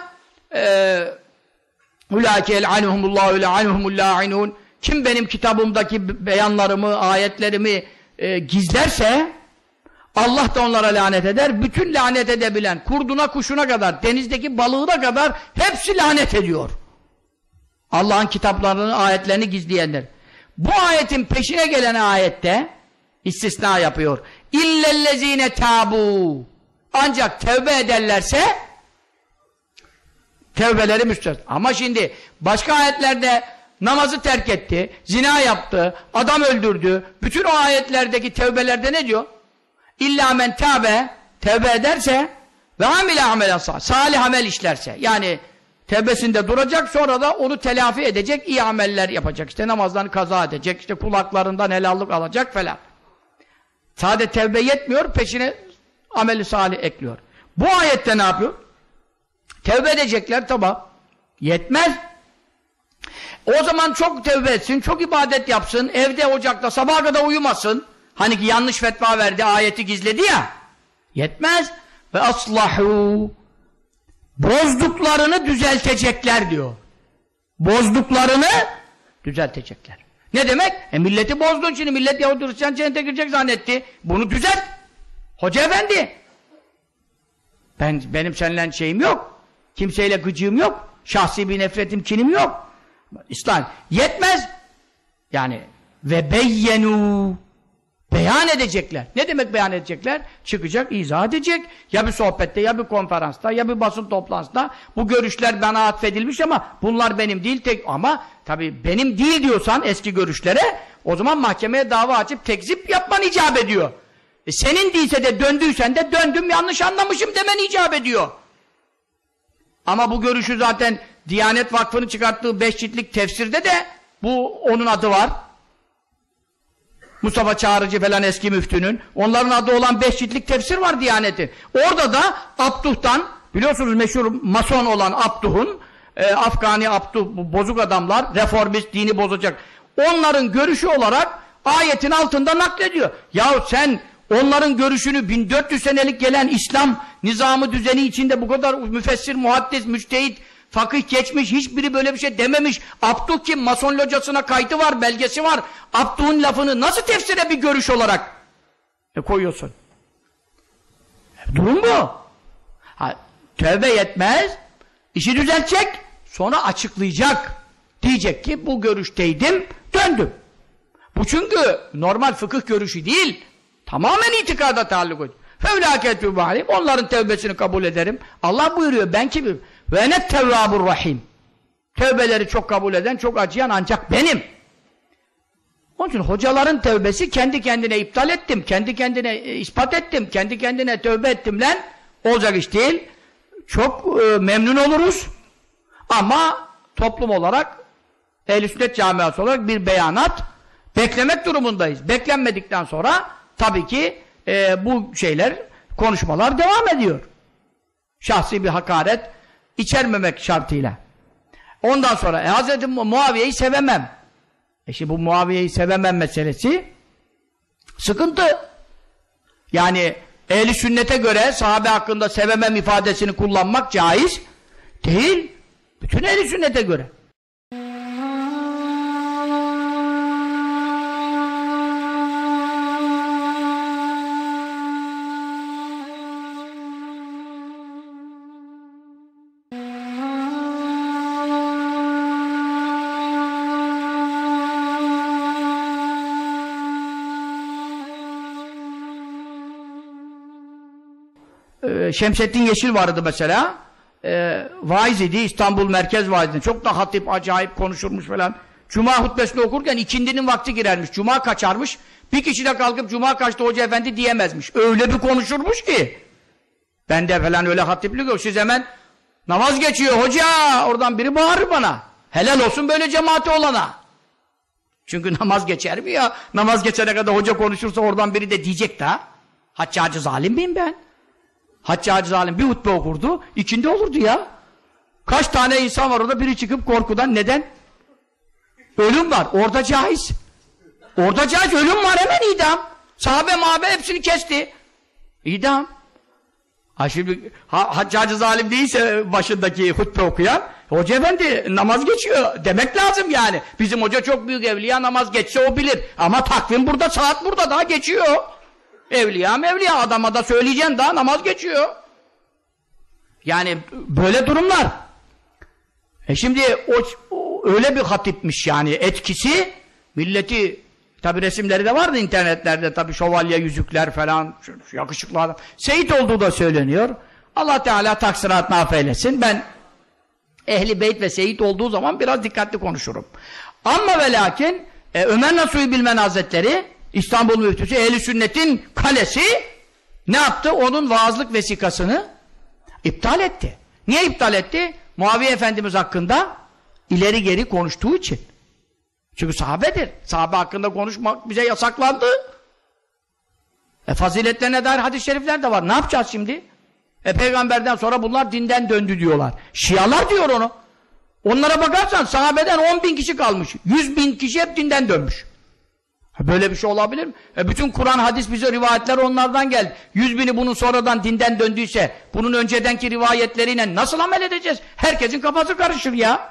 Ulaike el'anehumullahu le'anehumul la'inun. Kim benim kitabımdaki beyanlarımı, ayetlerimi gizlerse Allah da onlara lanet eder. Bütün lanet edebilen, kurduna kuşuna kadar, denizdeki balığına kadar hepsi lanet ediyor. Allah'ın kitaplarını, ayetlerini gizleyenler. Bu ayetin peşine gelen ayette istisna yapıyor. İllellezine tabu. Ancak tevbe ederlerse tevbeleri müstesna. Ama şimdi başka ayetlerde namazı terk etti, zina yaptı, adam öldürdü. Bütün o ayetlerdeki tevbelerde ne diyor? İlla men tâbe, tevbe ederse ve amile amelen salih amel işlerse. Yani tevbesinde duracak, sonra da onu telafi edecek, iyi ameller yapacak. İşte namazlarını kaza edecek, işte kulaklarından helallik alacak falan. Sadece tevbe yetmiyor, peşine ameli salih ekliyor. Bu ayette ne yapıyor? Tevbe edecekler, tamam. Yetmez. O zaman çok tevbe etsin, çok ibadet yapsın, evde ocakta sabaha kadar uyumasın. Hani ki yanlış fetva verdi, ayeti gizledi ya. Yetmez. Ve aslahu. Bozduklarını düzeltecekler diyor. Bozduklarını düzeltecekler. Ne demek? Milleti bozdun şimdi, millet Yahudi Hristiyan cennete girecek zannetti. Bunu düzelt. Hoca efendi. Benim seninle şeyim yok. Kimseyle gıcığım yok. Şahsi bir nefretim, kinim yok. İslam yetmez. Yani ve beyyenu. Beyan edecekler. Ne demek beyan edecekler? Çıkacak, izah edecek. Ya bir sohbette, ya bir konferansta, ya bir basın toplantısında. Bu görüşler bana atfedilmiş ama bunlar benim değil. Ama tabii benim değil diyorsan eski görüşlere, o zaman mahkemeye dava açıp tekzip yapman icap ediyor. Senin değilse de döndüysen de döndüm, yanlış anlamışım demen icap ediyor. Ama bu görüşü zaten Diyanet Vakfı'nın çıkarttığı 5 ciltlik tefsirde de bu onun adı var. Mustafa Çağrıcı falan eski müftünün. Onların adı olan 5 ciltlik tefsir var Diyanet'in. Orada da Abduh'tan, biliyorsunuz meşhur mason olan Abduh'un, Afgani Abduh, bozuk adamlar, reformist, dini bozacak. Onların görüşü olarak ayetin altında naklediyor. Yahu sen onların görüşünü 1400 senelik gelen İslam nizamı düzeni içinde bu kadar müfessir, muhaddis, müçtehit, fakih geçmiş, hiçbiri böyle bir şey dememiş. Abduh kim? Mason locasına kaydı var, belgesi var. Abduh'un lafını nasıl tefsire bir görüş olarak koyuyorsun? Durum bu. Tövbe yetmez, işi düzeltecek, sonra açıklayacak. Diyecek ki bu görüşteydim, döndüm. Bu çünkü normal fıkıh görüşü değil, tamamen itikada taalluk ediyor. Fevlâketü bâlim, onların tevbesini kabul ederim. Allah buyuruyor, ben kimim? Ve enet tevvâbur rahîm. Tevbeleri çok kabul eden, çok acıyan ancak benim. Onun için hocaların tevbesi kendi kendine iptal ettim, kendi kendine ispat ettim, kendi kendine tövbe ettim lan, olacak iş değil. Çok memnun oluruz. Ama toplum olarak, Ehl-i Sünnet camiası olarak bir beyanat beklemek durumundayız. Beklenmedikten sonra tabii ki bu şeyler, konuşmalar devam ediyor. Şahsi bir hakaret içermemek şartıyla. Ondan sonra Hz. Muaviye'yi sevemem. Şimdi bu Muaviye'yi sevemem meselesi sıkıntı. Yani ehli sünnete göre sahabe hakkında sevemem ifadesini kullanmak caiz değil. Bütün ehli sünnete göre. Şemsettin Yeşil vardı mesela. Vaiz idi, İstanbul Merkez Vaiz'di. Çok da hatip, acayip konuşurmuş falan. Cuma hutbesini okurken ikindinin vakti girermiş. Cuma kaçarmış. Bir kişi de kalkıp Cuma kaçtı hoca efendi diyemezmiş. Öyle bir konuşurmuş ki. Bende falan öyle hatiplik yok. Siz hemen namaz geçiyor hoca. Oradan biri bağırır bana. Helal olsun böyle cemaati olana. Çünkü namaz geçer mi ya? Namaz geçene kadar hoca konuşursa oradan biri de diyecek de. Haccacı zalim miyim ben? Haccacı zalim bir hutbe okurdu, ikindi olurdu ya. Kaç tane insan var orada, biri çıkıp korkudan, neden? Ölüm var, orada caiz. Orada caiz, ölüm var, hemen idam. Sahabe mahabe hepsini kesti. İdam. Ha şimdi, haccacı zalim değilse başındaki hutbe okuyan, hoca efendi namaz geçiyor demek lazım yani. Bizim hoca çok büyük evliya, namaz geçse o bilir. Ama takvim burada, saat burada, daha geçiyor. Evliya mevliya, adama da söyleyeceksin, daha namaz geçiyor. Yani böyle durumlar. Şimdi o öyle bir hatipmiş yani, etkisi milleti, tabi resimleri de vardı internetlerde, tabi şövalye yüzükler falan, şu yakışıklı adam. Seyit olduğu da söyleniyor. Allah Teala taksiratını affeylesin. Ben Ehli Beyt ve Seyit olduğu zaman biraz dikkatli konuşurum. Ama ve lakin Ömer Nasuhi Bilmen Hazretleri, İstanbul müftüsü, Ehl-i Sünnet'in kalesi ne yaptı? Onun vaazlık vesikasını iptal etti. Niye iptal etti? Muaviye Efendimiz hakkında ileri geri konuştuğu için. Çünkü sahabedir. Sahabe hakkında konuşmak bize yasaklandı. Faziletlerine dair hadis-i şerifler de var. Ne yapacağız şimdi? Peygamberden sonra bunlar dinden döndü diyorlar. Şialar diyor onu. Onlara bakarsan sahabeden 10.000 kişi kalmış. 100.000 kişi hep dinden dönmüş. Böyle bir şey olabilir mi? Bütün Kur'an, hadis, bize rivayetler onlardan geldi. 100.000'i bunun sonradan dinden döndüyse, bunun öncedenki rivayetleriyle nasıl amel edeceğiz? Herkesin kafası karışır ya.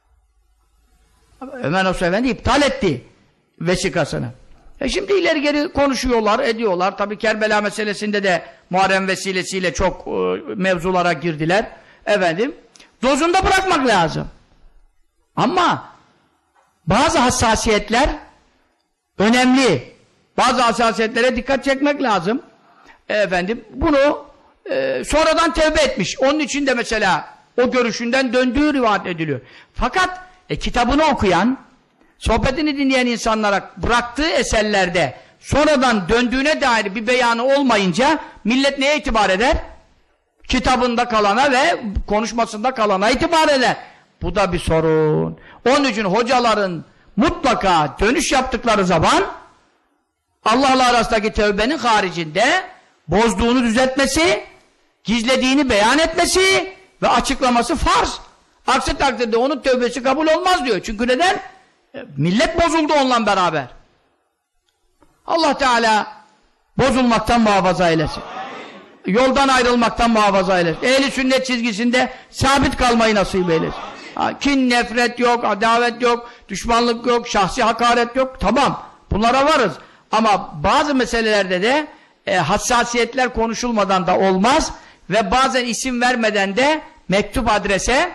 Ömer Nasuhi Efendi iptal etti vesikasını. Şimdi ileri geri konuşuyorlar, ediyorlar. Tabi Kerbela meselesinde de Muharrem vesilesiyle çok mevzulara girdiler. Efendim, dozunda bırakmak lazım. Ama bazı hassasiyetler önemli. Bazı hassasiyetlere dikkat çekmek lazım. Efendim, bunu sonradan tevbe etmiş. Onun için de mesela o görüşünden döndüğü rivayet ediliyor. Fakat kitabını okuyan, sohbetini dinleyen insanlara bıraktığı eserlerde sonradan döndüğüne dair bir beyanı olmayınca millet neye itibar eder? Kitabında kalana ve konuşmasında kalana itibar eder. Bu da bir sorun. Onun için hocaların mutlaka dönüş yaptıkları zaman Allah'la arasındaki tövbenin haricinde bozduğunu düzeltmesi, gizlediğini beyan etmesi ve açıklaması farz. Aksi takdirde onun tövbesi kabul olmaz diyor. Çünkü neden? Millet bozuldu onunla beraber. Allah Teala bozulmaktan muhafaza eylesin. Yoldan ayrılmaktan muhafaza eylesin. Ehl-i sünnet çizgisinde sabit kalmayı nasip eylesin. Kin, nefret yok, adavet yok, düşmanlık yok, şahsi hakaret yok. Tamam, bunlara varız. Ama bazı meselelerde de hassasiyetler konuşulmadan da olmaz ve bazen isim vermeden de mektup adrese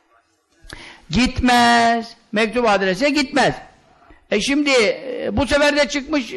gitmez. Mektup adrese gitmez. Şimdi bu sefer de çıkmış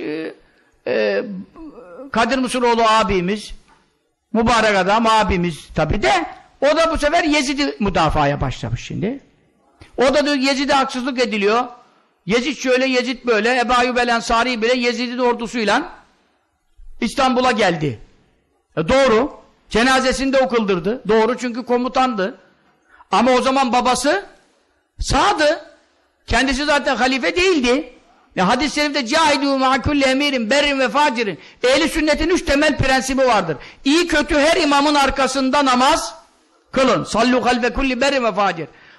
Kadir Mısıroğlu abimiz, mübarek adam abimiz tabi de, o da bu sefer Yezid'i müdafaya başlamış şimdi. O da diyor Yezid'e haksızlık ediliyor. Yezid şöyle, Yezid böyle. Ebu Ayyub el-Ensari bile Yezid'in ordusuyla İstanbul'a geldi. Doğru. Cenazesini de okıldırdı. Doğru, çünkü komutandı. Ama o zaman babası sağdı. Kendisi zaten halife değildi. Hadis-i şerifte cahidû ma'a kulli emirin berrin ve facirin. Ehl-i sünnetin 3 temel prensibi vardır. İyi kötü her imamın arkasında namaz kılın. Sallu halfe kulli berrin ve facir.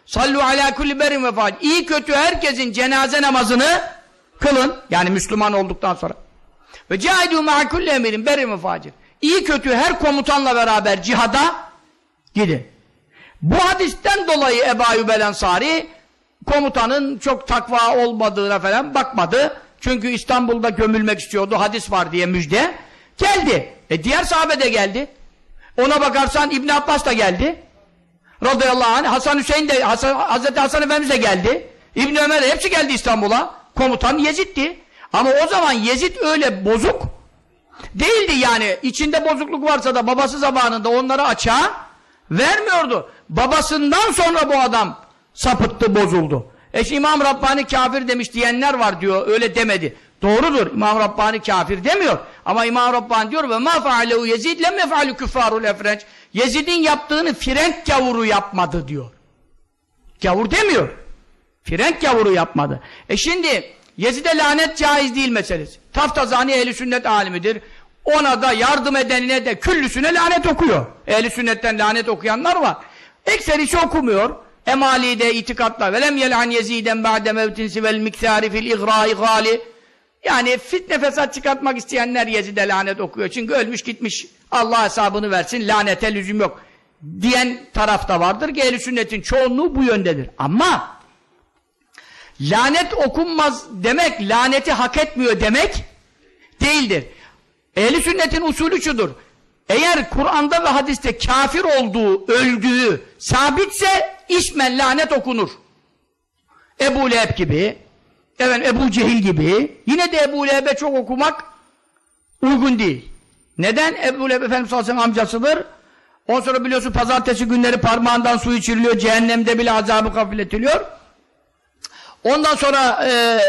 Sallu ala kulli berin ve fâcir. İyi kötü herkesin cenaze namazını kılın. Yani Müslüman olduktan sonra. Ve cahidû ma'a kulli emirin berin ve fâcir. İyi kötü her komutanla beraber cihada gidin. Bu hadisten dolayı Ebu Eyyub el-Ensari komutanın çok takva olmadığına falan bakmadı. Çünkü İstanbul'da gömülmek istiyordu. Hadis var diye müjde. Geldi. Diğer sahabe de geldi. Ona bakarsan İbn Abbas da geldi. Radıyallahu anh. Hasan Hüseyin de, Hazreti Hasan Efendimiz de geldi. İbn Ömer de hepsi geldi İstanbul'a. Komutan Yezid'di. Ama o zaman Yezid öyle bozuk değildi yani. İçinde bozukluk varsa da babası zamanında onları açığa vermiyordu. Babasından sonra bu adam sapıttı, bozuldu. İmam Rabbani kafir demiş diyenler var diyor. Öyle demedi. Doğrudur. İmam Rabbani kafir demiyor. Ama İmam Rabbani diyor ve ma faalehu Yezid lem yef'alu küffarul efrenç. Yezid'in yaptığını Frenk gavuru yapmadı diyor. Gavur demiyor. Frenk gavuru yapmadı. Şimdi Yezid'e lanet caiz değil meselesi. Taftazani ehl-i sünnet alimidir. Ona da yardım edenine de küllüsüne lanet okuyor. Ehl-i sünnetten lanet okuyanlar var. Ekserisi okumuyor. Emali'de itikatla velem yel'an Yezid'en ba'de mevtin sivel miktari fil igra'i gali. Yani fitne fesat çıkartmak isteyenler Yezid'e lanet okuyor. Çünkü ölmüş gitmiş. Allah hesabını versin. Lanete lüzum yok. Diyen tarafta vardır ki ehl-i sünnetin çoğunluğu bu yöndedir. Ama lanet okunmaz demek, laneti hak etmiyor demek değildir. Ehl-i sünnetin usulü şudur. Eğer Kur'an'da ve hadiste kafir olduğu, öldüğü sabitse ismen lanet okunur. Ebu Leheb gibi, Ebu Cehil gibi. Yine de Ebu Leheb'e çok okumak uygun değil. Neden? Ebu Leheb Efendimiz sallallahu aleyhi ve sellem amcasıdır. Ondan sonra biliyorsun pazartesi günleri parmağından su içiriliyor, cehennemde bile azabı hafifletiliyor. Ondan sonra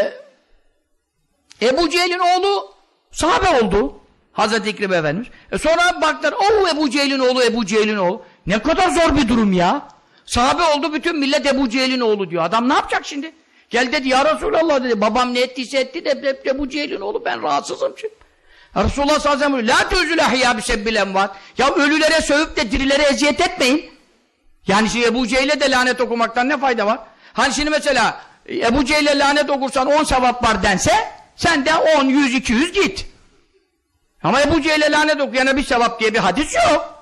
Ebu Cehil'in oğlu sahabe oldu. Hazreti İkrim Efendimiz. Sonra baktılar, Ebu Cehil'in oğlu, Ebu Cehil'in oğlu. Ne kadar zor bir durum ya. Sahabe oldu, bütün millet Ebu Cehil'in oğlu diyor. Adam ne yapacak şimdi? Gel dedi, ya Resulallah dedi, babam ne ettiyse etti de Ebu Cehil'in oğlu, ben rahatsızım şimdi. Ya Resulullah sallallahu aleyhi ve sellem, la tüzül ahya bisebbilen var. Ya ölülere sövüp de dirilere eziyet etmeyin. Yani şimdi Ebu Cehil'e de lanet okumaktan ne fayda var? Hani şimdi mesela Ebu Cehil'e lanet okursan 10 sevap var dense, sen de 10, 100, 200 git. Ama Ebu Cehil'e lanet okuyana bir sevap diye bir hadis yok.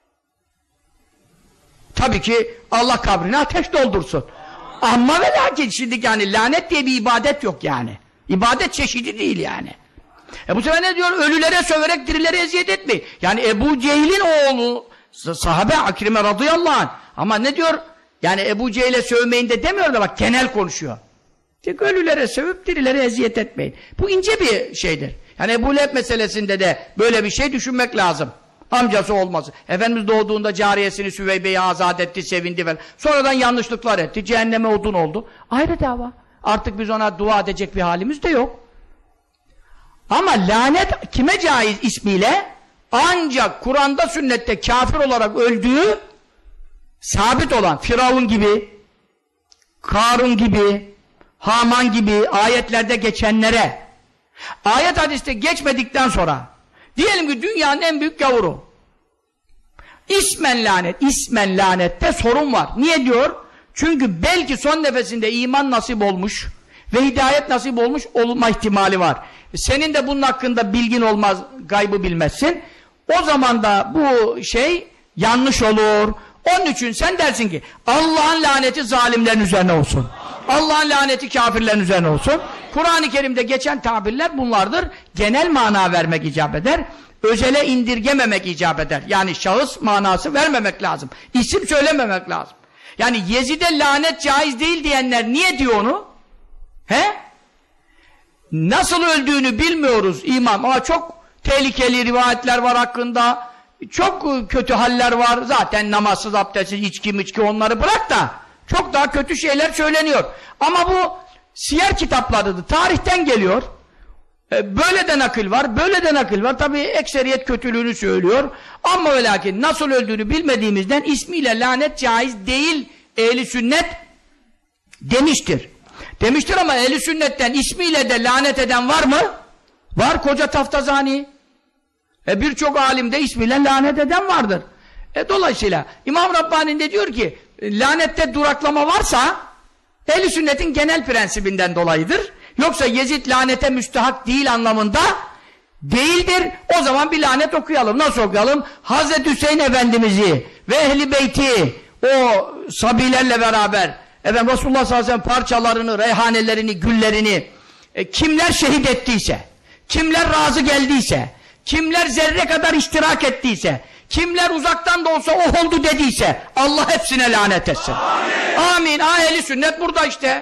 Tabii ki Allah kabrini ateş doldursun. Ama ve lakin şimdi yani lanet diye bir ibadet yok yani. İbadet çeşidi değil yani. Bu sefer ne diyor? Ölülere söverek dirilere eziyet etmeyin. Yani Ebu Cehil'in oğlu sahabe Akrime radıyallahu anh. Ama ne diyor? Yani Ebu Cehil'e sövmeyin de demiyor da bak genel konuşuyor. Çünkü ölülere sövüp dirilere eziyet etmeyin. Bu ince bir şeydir. Yani Ebu Leheb meselesinde de böyle bir şey düşünmek lazım. Amcası olması. Efendimiz doğduğunda cariyesini Süveybe'yi azat etti, sevindi falan. Sonradan yanlışlıklar etti. Cehenneme odun oldu. Ayrı dava. Artık biz ona dua edecek bir halimiz de yok. Ama lanet kime caiz ismiyle? Ancak Kur'an'da sünnette kafir olarak öldüğü sabit olan Firavun gibi, Karun gibi, Haman gibi ayetlerde geçenlere, ayet hadiste geçmedikten sonra diyelim ki dünyanın en büyük gavuru ismen lanette sorun var. Niye diyor? Çünkü belki son nefesinde iman nasip olmuş ve hidayet nasip olmuş olma ihtimali var. Senin de bunun hakkında bilgin olmaz, gaybı bilmezsin. O zaman da bu şey yanlış olur. Onun için sen dersin ki Allah'ın laneti zalimlerin üzerine olsun. Allah'ın laneti kafirlerin üzerine olsun. Kur'an-ı Kerim'de geçen tabirler bunlardır. Genel mana vermek icap eder. Özele indirgememek icap eder. Yani şahıs manası vermemek lazım. İsim söylememek lazım. Yani Yezid'e lanet caiz değil diyenler niye diyor onu? He? Nasıl öldüğünü bilmiyoruz imam. Ama çok tehlikeli rivayetler var hakkında. Çok kötü haller var. Zaten namazsız, abdestsiz, içki onları bırak da çok daha kötü şeyler söyleniyor. Ama bu siyer kitaplarıdır. Tarihten geliyor. Böyle de nakil var, böyle de nakil var. Tabii ekseriyet kötülüğünü söylüyor. Ama ve lakin nasıl öldüğünü bilmediğimizden ismiyle lanet caiz değil ehli sünnet demiştir. Demiştir ama ehli sünnetten ismiyle de lanet eden var mı? Var, koca Taftazani. Birçok alimde ismiyle lanet eden vardır. Dolayısıyla İmam Rabbani de diyor ki lanette duraklama varsa Ehl-i Sünnet'in genel prensibinden dolayıdır. Yoksa Yezid lanete müstahak değil anlamında değildir. O zaman bir lanet okuyalım. Nasıl okuyalım? Hazreti Hüseyin Efendimiz'i ve Ehl-i Beyti o sabilerle beraber Resulullah sallallahu aleyhi ve sellem parçalarını, reyhanelerini, güllerini kimler şehit ettiyse, kimler razı geldiyse, kimler zerre kadar iştirak ettiyse, kimler uzaktan da olsa oh oldu dediyse Allah hepsine lanet etsin. Amin. Ehl-i Sünnet burada işte.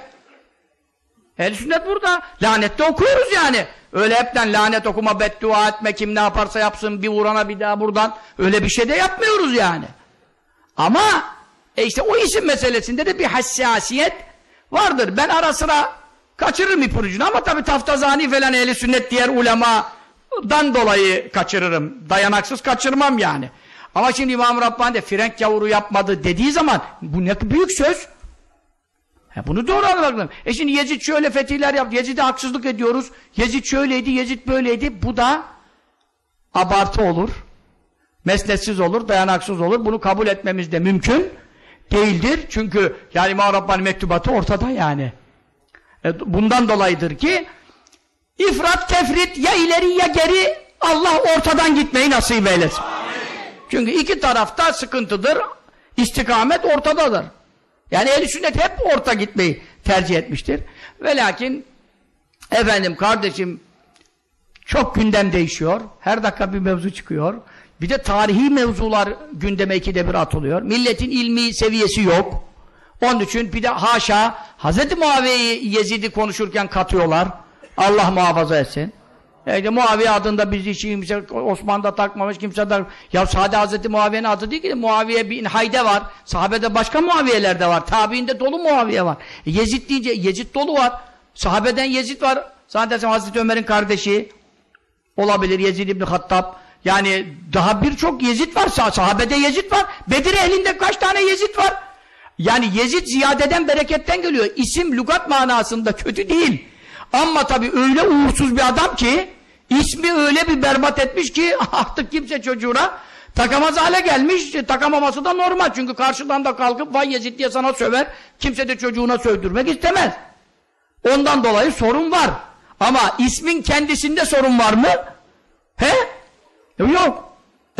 Ehl-i Sünnet burada. Lanette okuyoruz yani. Öyle hepten lanet okuma, beddua etme, kim ne yaparsa yapsın, bir vurana bir daha buradan. Öyle bir şey de yapmıyoruz yani. Ama işte o isim meselesinde de bir hassasiyet vardır. Ben ara sıra kaçırırım ipucunu ama tabii Taftazani falan Ehl-i Sünnet diğer ulemadan dolayı kaçırırım. Dayanaksız kaçırmam yani. Ama şimdi İmam Rabbani de frenk gavuru yapmadı dediği zaman bu ne büyük söz. Bunu doğru anlamak. Şimdi Yezid şöyle fetihler yaptı. Yezid'e haksızlık ediyoruz. Yezid şöyleydi, Yezid böyleydi. Bu da abartı olur. Mesnetsiz olur, dayanaksız olur. Bunu kabul etmemiz de mümkün değildir. Çünkü yani İmam Rabbani mektubatı ortada yani. Bundan dolayıdır ki ifrat, tefrit ya ileri ya geri Allah ortadan gitmeyi nasip eylesin. Çünkü iki tarafta sıkıntıdır. İstikamet ortadadır. Yani Ehl-i Sünnet hep orta gitmeyi tercih etmiştir. Ve lakin efendim kardeşim çok gündem değişiyor. Her dakika bir mevzu çıkıyor. Bir de tarihi mevzular gündeme ikide bir atılıyor. Milletin ilmi seviyesi yok. Onun için bir de haşa Hz. Muaviye'yi Yezid'i konuşurken katıyorlar. Allah muhafaza etsin. Muaviye adında biz hiç kimse Osman'da takmamış, kimse takmamış. Ya sade Hz. Muaviye'nin adı değil ki, Muaviye bin Hayde var. Sahabede başka Muaviye'ler de var. Tabiinde dolu Muaviye var. Yezid deyince Yezid dolu var. Sahabeden Yezid var. Zaten Hz. Ömer'in kardeşi olabilir Yezid İbni Hattab. Yani daha birçok Yezid var. Sahabede Yezid var. Bedir ehlinde kaç tane Yezid var? Yani Yezid ziyadeden bereketten geliyor. İsim lügat manasında kötü değil. Ama tabii öyle uğursuz bir adam ki ismi öyle bir berbat etmiş ki artık kimse çocuğuna takamaz hale gelmiş. Takamaması da normal. Çünkü karşıdan da kalkıp vay Yezid diye sana söver. Kimse de çocuğuna sövdürmek istemez. Ondan dolayı sorun var. Ama ismin kendisinde sorun var mı? He? Yok.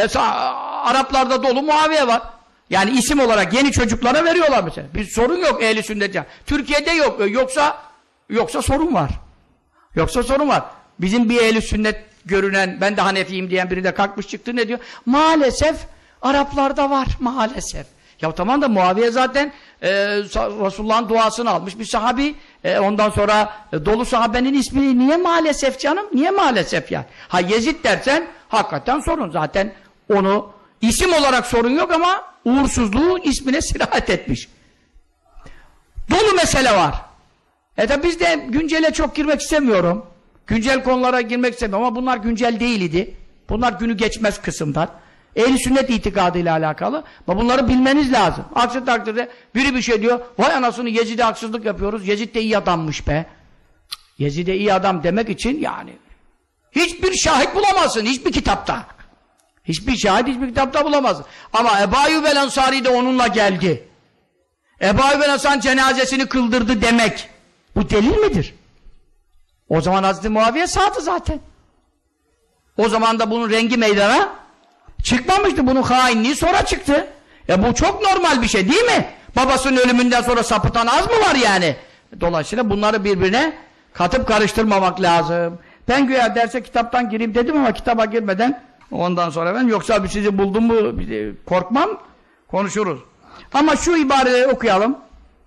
Araplarda dolu Muaviye var. Yani isim olarak yeni çocuklara veriyorlar mesela. Bir sorun yok Ehl-i Sünnet'te. Türkiye'de yok. Yoksa sorun var. Yoksa sorun var. Bizim bir Ehl-i Sünnet görünen, ben de Hanefiyim diyen biri de kalkmış çıktı, ne diyor? Maalesef Araplarda var, maalesef. Ya tamam da Muaviye zaten Resulullah'ın duasını almış bir sahabi. Ondan sonra dolu sahabenin ismini niye maalesef canım? Niye maalesef yani? Ha Yezid dersen hakikaten sorun. Zaten onu isim olarak sorun yok ama uğursuzluğu ismine sirayet etmiş. Dolu mesele var. Tabi biz de güncele çok girmek istemiyorum. Güncel konulara girmek istemiyorum ama bunlar güncel değildi. Bunlar günü geçmez kısımdan. Ehl-i Sünnet itikadıyla alakalı. Ama bunları bilmeniz lazım. Aksi takdirde biri bir şey diyor. Vay anasını Yezid'e haksızlık yapıyoruz. Yezid de iyi adammış be. Yezid de iyi adam demek için yani. Hiçbir şahit bulamazsın. Hiçbir kitapta. Hiçbir şahit hiçbir kitapta bulamazsın. Ama Ebu Ayyub el-Ensari de onunla geldi. Ebu Ayyub el-Ensari'nin cenazesini kıldırdı demek. Bu delil midir? O zaman Hazreti Muaviye sağdı zaten. O zaman da bunun rengi meydana çıkmamıştı. Bunun hainliği sonra çıktı. Bu çok normal bir şey değil mi? Babasının ölümünden sonra sapıtan az mı var yani? Dolayısıyla bunları birbirine katıp karıştırmamak lazım. Ben güya derse kitaptan gireyim dedim ama kitaba girmeden ondan sonra ben yoksa bir sizi buldum mu korkmam, konuşuruz. Ama şu ibareleri okuyalım.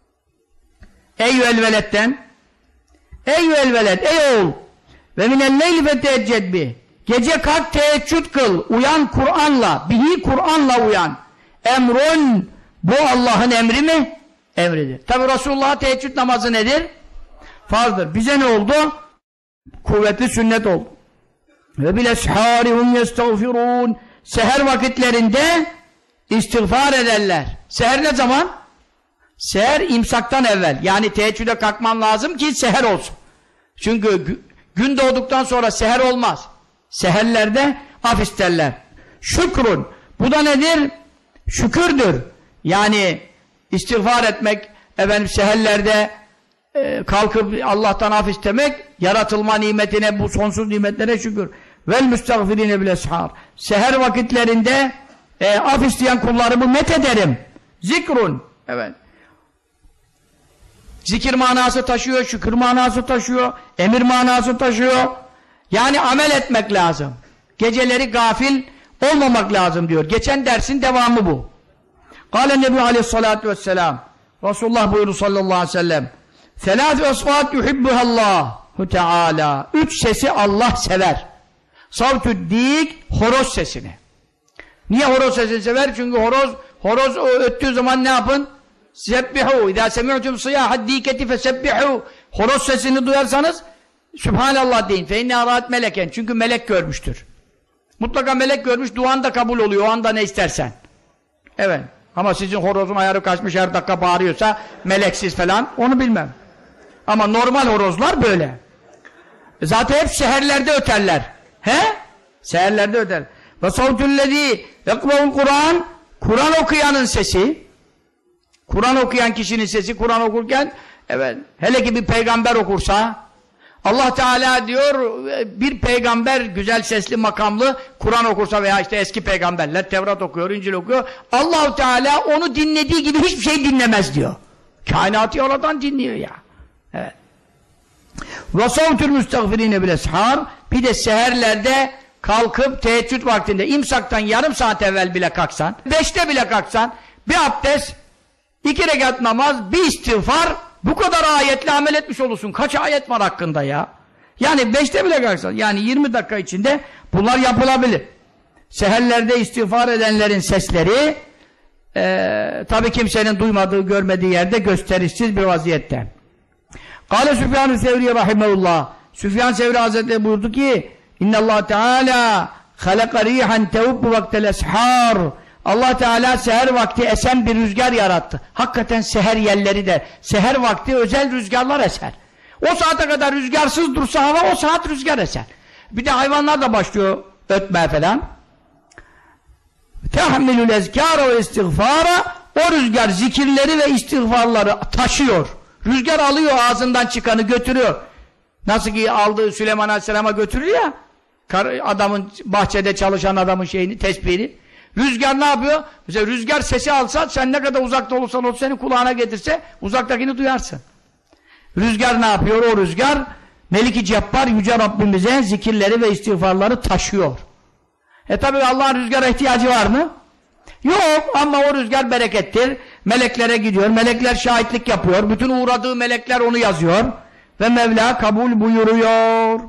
Eyyüel veletten, eyyüel veled, ey oğul, ve minelleyli fe tehecced bi, gece kalk teheccüd kıl, uyan Kur'an'la, bihi Kur'an'la uyan. Emrun, bu Allah'ın emri mi? Emridir. Tabi Resulullah'a teheccüd namazı nedir? Farzdır. Bize ne oldu? Kuvvetli sünnet oldu. Ve bileshârihum yestağfirûn, seher vakitlerinde istiğfar ederler. Seher ne zaman? Seher imsaktan evvel. Yani teheccüde kalkman lazım ki seher olsun. Çünkü gün doğduktan sonra seher olmaz. Seherlerde af isterler. Şükrün. Bu da nedir? Şükürdür. Yani istiğfar etmek, seherlerde kalkıp Allah'tan af istemek, yaratılma nimetine, bu sonsuz nimetlere şükür. Vel müstagfirine bil eshar. Seher vakitlerinde af isteyen kullarımı met ederim. Zikrun. Evet. Zikir manası taşıyor, şükür manası taşıyor, emir manası taşıyor. Yani amel etmek lazım. Geceleri gafil olmamak lazım diyor. Geçen dersin devamı bu. Kâle Nebi Aleyhissalâtu vesselâm. Resulullah buyurdu sallallahu aleyhi ve sellem. Selâf-i esvât yuhibbuhallâhu teâlâ. 3 sesi Allah sever. Savtü'd-dik, horoz sesini. Niye horoz sesini sever? Çünkü horoz öttüğü zaman ne yapın? Sebbihu. İzâ semi'tum siyâhad-dîketi fesebbihu. Horoz sesini duyarsanız Sübhanallah deyin. Fe inne arâet meleken. Çünkü melek görmüştür. Mutlaka melek görmüş, duan da kabul oluyor. O anda ne istersen. Evet. Ama sizin horozun ayarı kaçmış, her dakika bağırıyorsa meleksiz falan, onu bilmem. Ama normal horozlar böyle. Zaten hep seherlerde öterler. He? Seherlerde öter. Ve savtüllezî yakbâul Kur'an, Kur'an okuyanın sesi, Kur'an okuyan kişinin sesi, Kur'an okurken, evet, hele ki bir peygamber okursa, Allah Teala diyor, bir peygamber güzel sesli makamlı Kur'an okursa veya işte eski peygamberler Tevrat okuyor, İncil okuyor, Allah Teala onu dinlediği gibi hiçbir şey dinlemez diyor. Kainatı oradan dinliyor ya. Evet. Ve savtül müstagfirine bil eshar. Bir de seherlerde kalkıp teheccüd vaktinde imsaktan yarım saat evvel bile kalksan, 5'te bile kalksan, bir abdest, 2 rekat namaz, bir istiğfar, bu kadar ayetle amel etmiş olursun. Kaç ayet var hakkında ya? Yani 5'te bile kalksan, yani 20 dakika içinde bunlar yapılabilir. Seherlerde istiğfar edenlerin sesleri tabi kimsenin duymadığı, görmediği yerde gösterişsiz bir vaziyette. Kâle Süfyan-ı Sevri rahimehullah. Süfyan Sevri Hazretleri buyurdu ki İnnallâh Teâlâ halaka rihan tevubbu vaktel eshâr. Allah Teala seher vakti esen bir rüzgar yarattı. Hakikaten seher yerleri de, seher vakti özel rüzgarlar eser. O saate kadar rüzgarsız dursa hava, o saat rüzgar eser. Bir de hayvanlar da başlıyor ötmeye falan. Tehmilül ezkâra ve istiğfâra. O rüzgar zikirleri ve istiğfarları taşıyor. Rüzgar alıyor, ağzından çıkanı götürüyor. Nasıl ki aldığı Süleyman Aleyhisselam'a götürür ya, adamın, bahçede çalışan adamın şeyini, tesbihini. Rüzgar ne yapıyor? Mesela rüzgar sesi alsa, sen ne kadar uzakta olursan o senin kulağına getirse, uzaktakini duyarsın. Rüzgar ne yapıyor? O rüzgar, Melik-i Cebbar, Yüce Rabbimize zikirleri ve istiğfarları taşıyor. Tabi Allah'ın rüzgara ihtiyacı var mı? Yok, ama o rüzgar berekettir. Meleklere gidiyor, melekler şahitlik yapıyor. Bütün uğradığı melekler onu yazıyor. Ve Mevla kabul buyuruyor.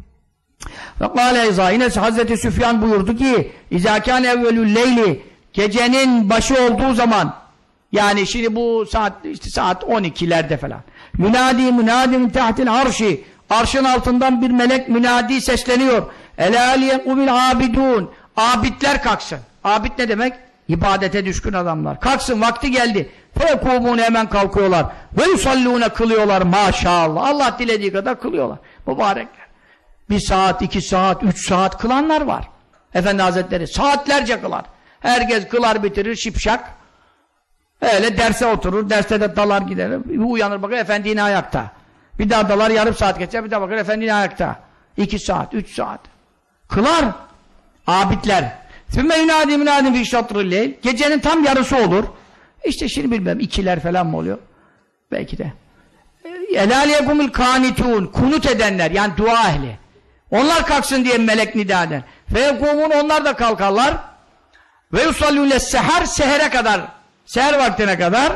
Ve kâle izâ, yine Hazreti Süfyan buyurdu ki İzâ kâne evvelül leyli, gecenin başı olduğu zaman, yani şimdi bu saat, işte saat 12'lerde falan, münâdî münâdî tehtil arşi, arşın altından bir melek münadi sesleniyor. Elâ liyekumil abidûn, abidler kalksın. Abid ne demek? İbadete düşkün adamlar. Kalksın, vakti geldi. Fekûmûne, hemen kalkıyorlar. Ve yusallûne, kılıyorlar maşallah. Allah dilediği kadar kılıyorlar. Mübarekler. 1 saat, 2 saat, 3 saat kılanlar var. Efendi Hazretleri saatlerce kılar. Herkes kılar bitirir şipşak. Öyle derse oturur, derste de dalar gider. Bir uyanır bakar, efendi yine ayakta. Bir daha dalar, yarım saat geçer, bir daha bakar, efendi yine ayakta. 2 saat, 3 saat. Kılar. Abidler. Sümme yunâdî münâdî fî şatril leyl. Gecenin tam yarısı olur. İşte şimdi bilmem 2'ler falan mı oluyor? Belki de. Elâ liyekumul kânitûn. Kunut edenler, yani dua ehli. Onlar kalksın diye melek nida eder. Feyekûmûn, onlar da kalkarlar. Ve yusallûle seher, sehere kadar, seher vaktine kadar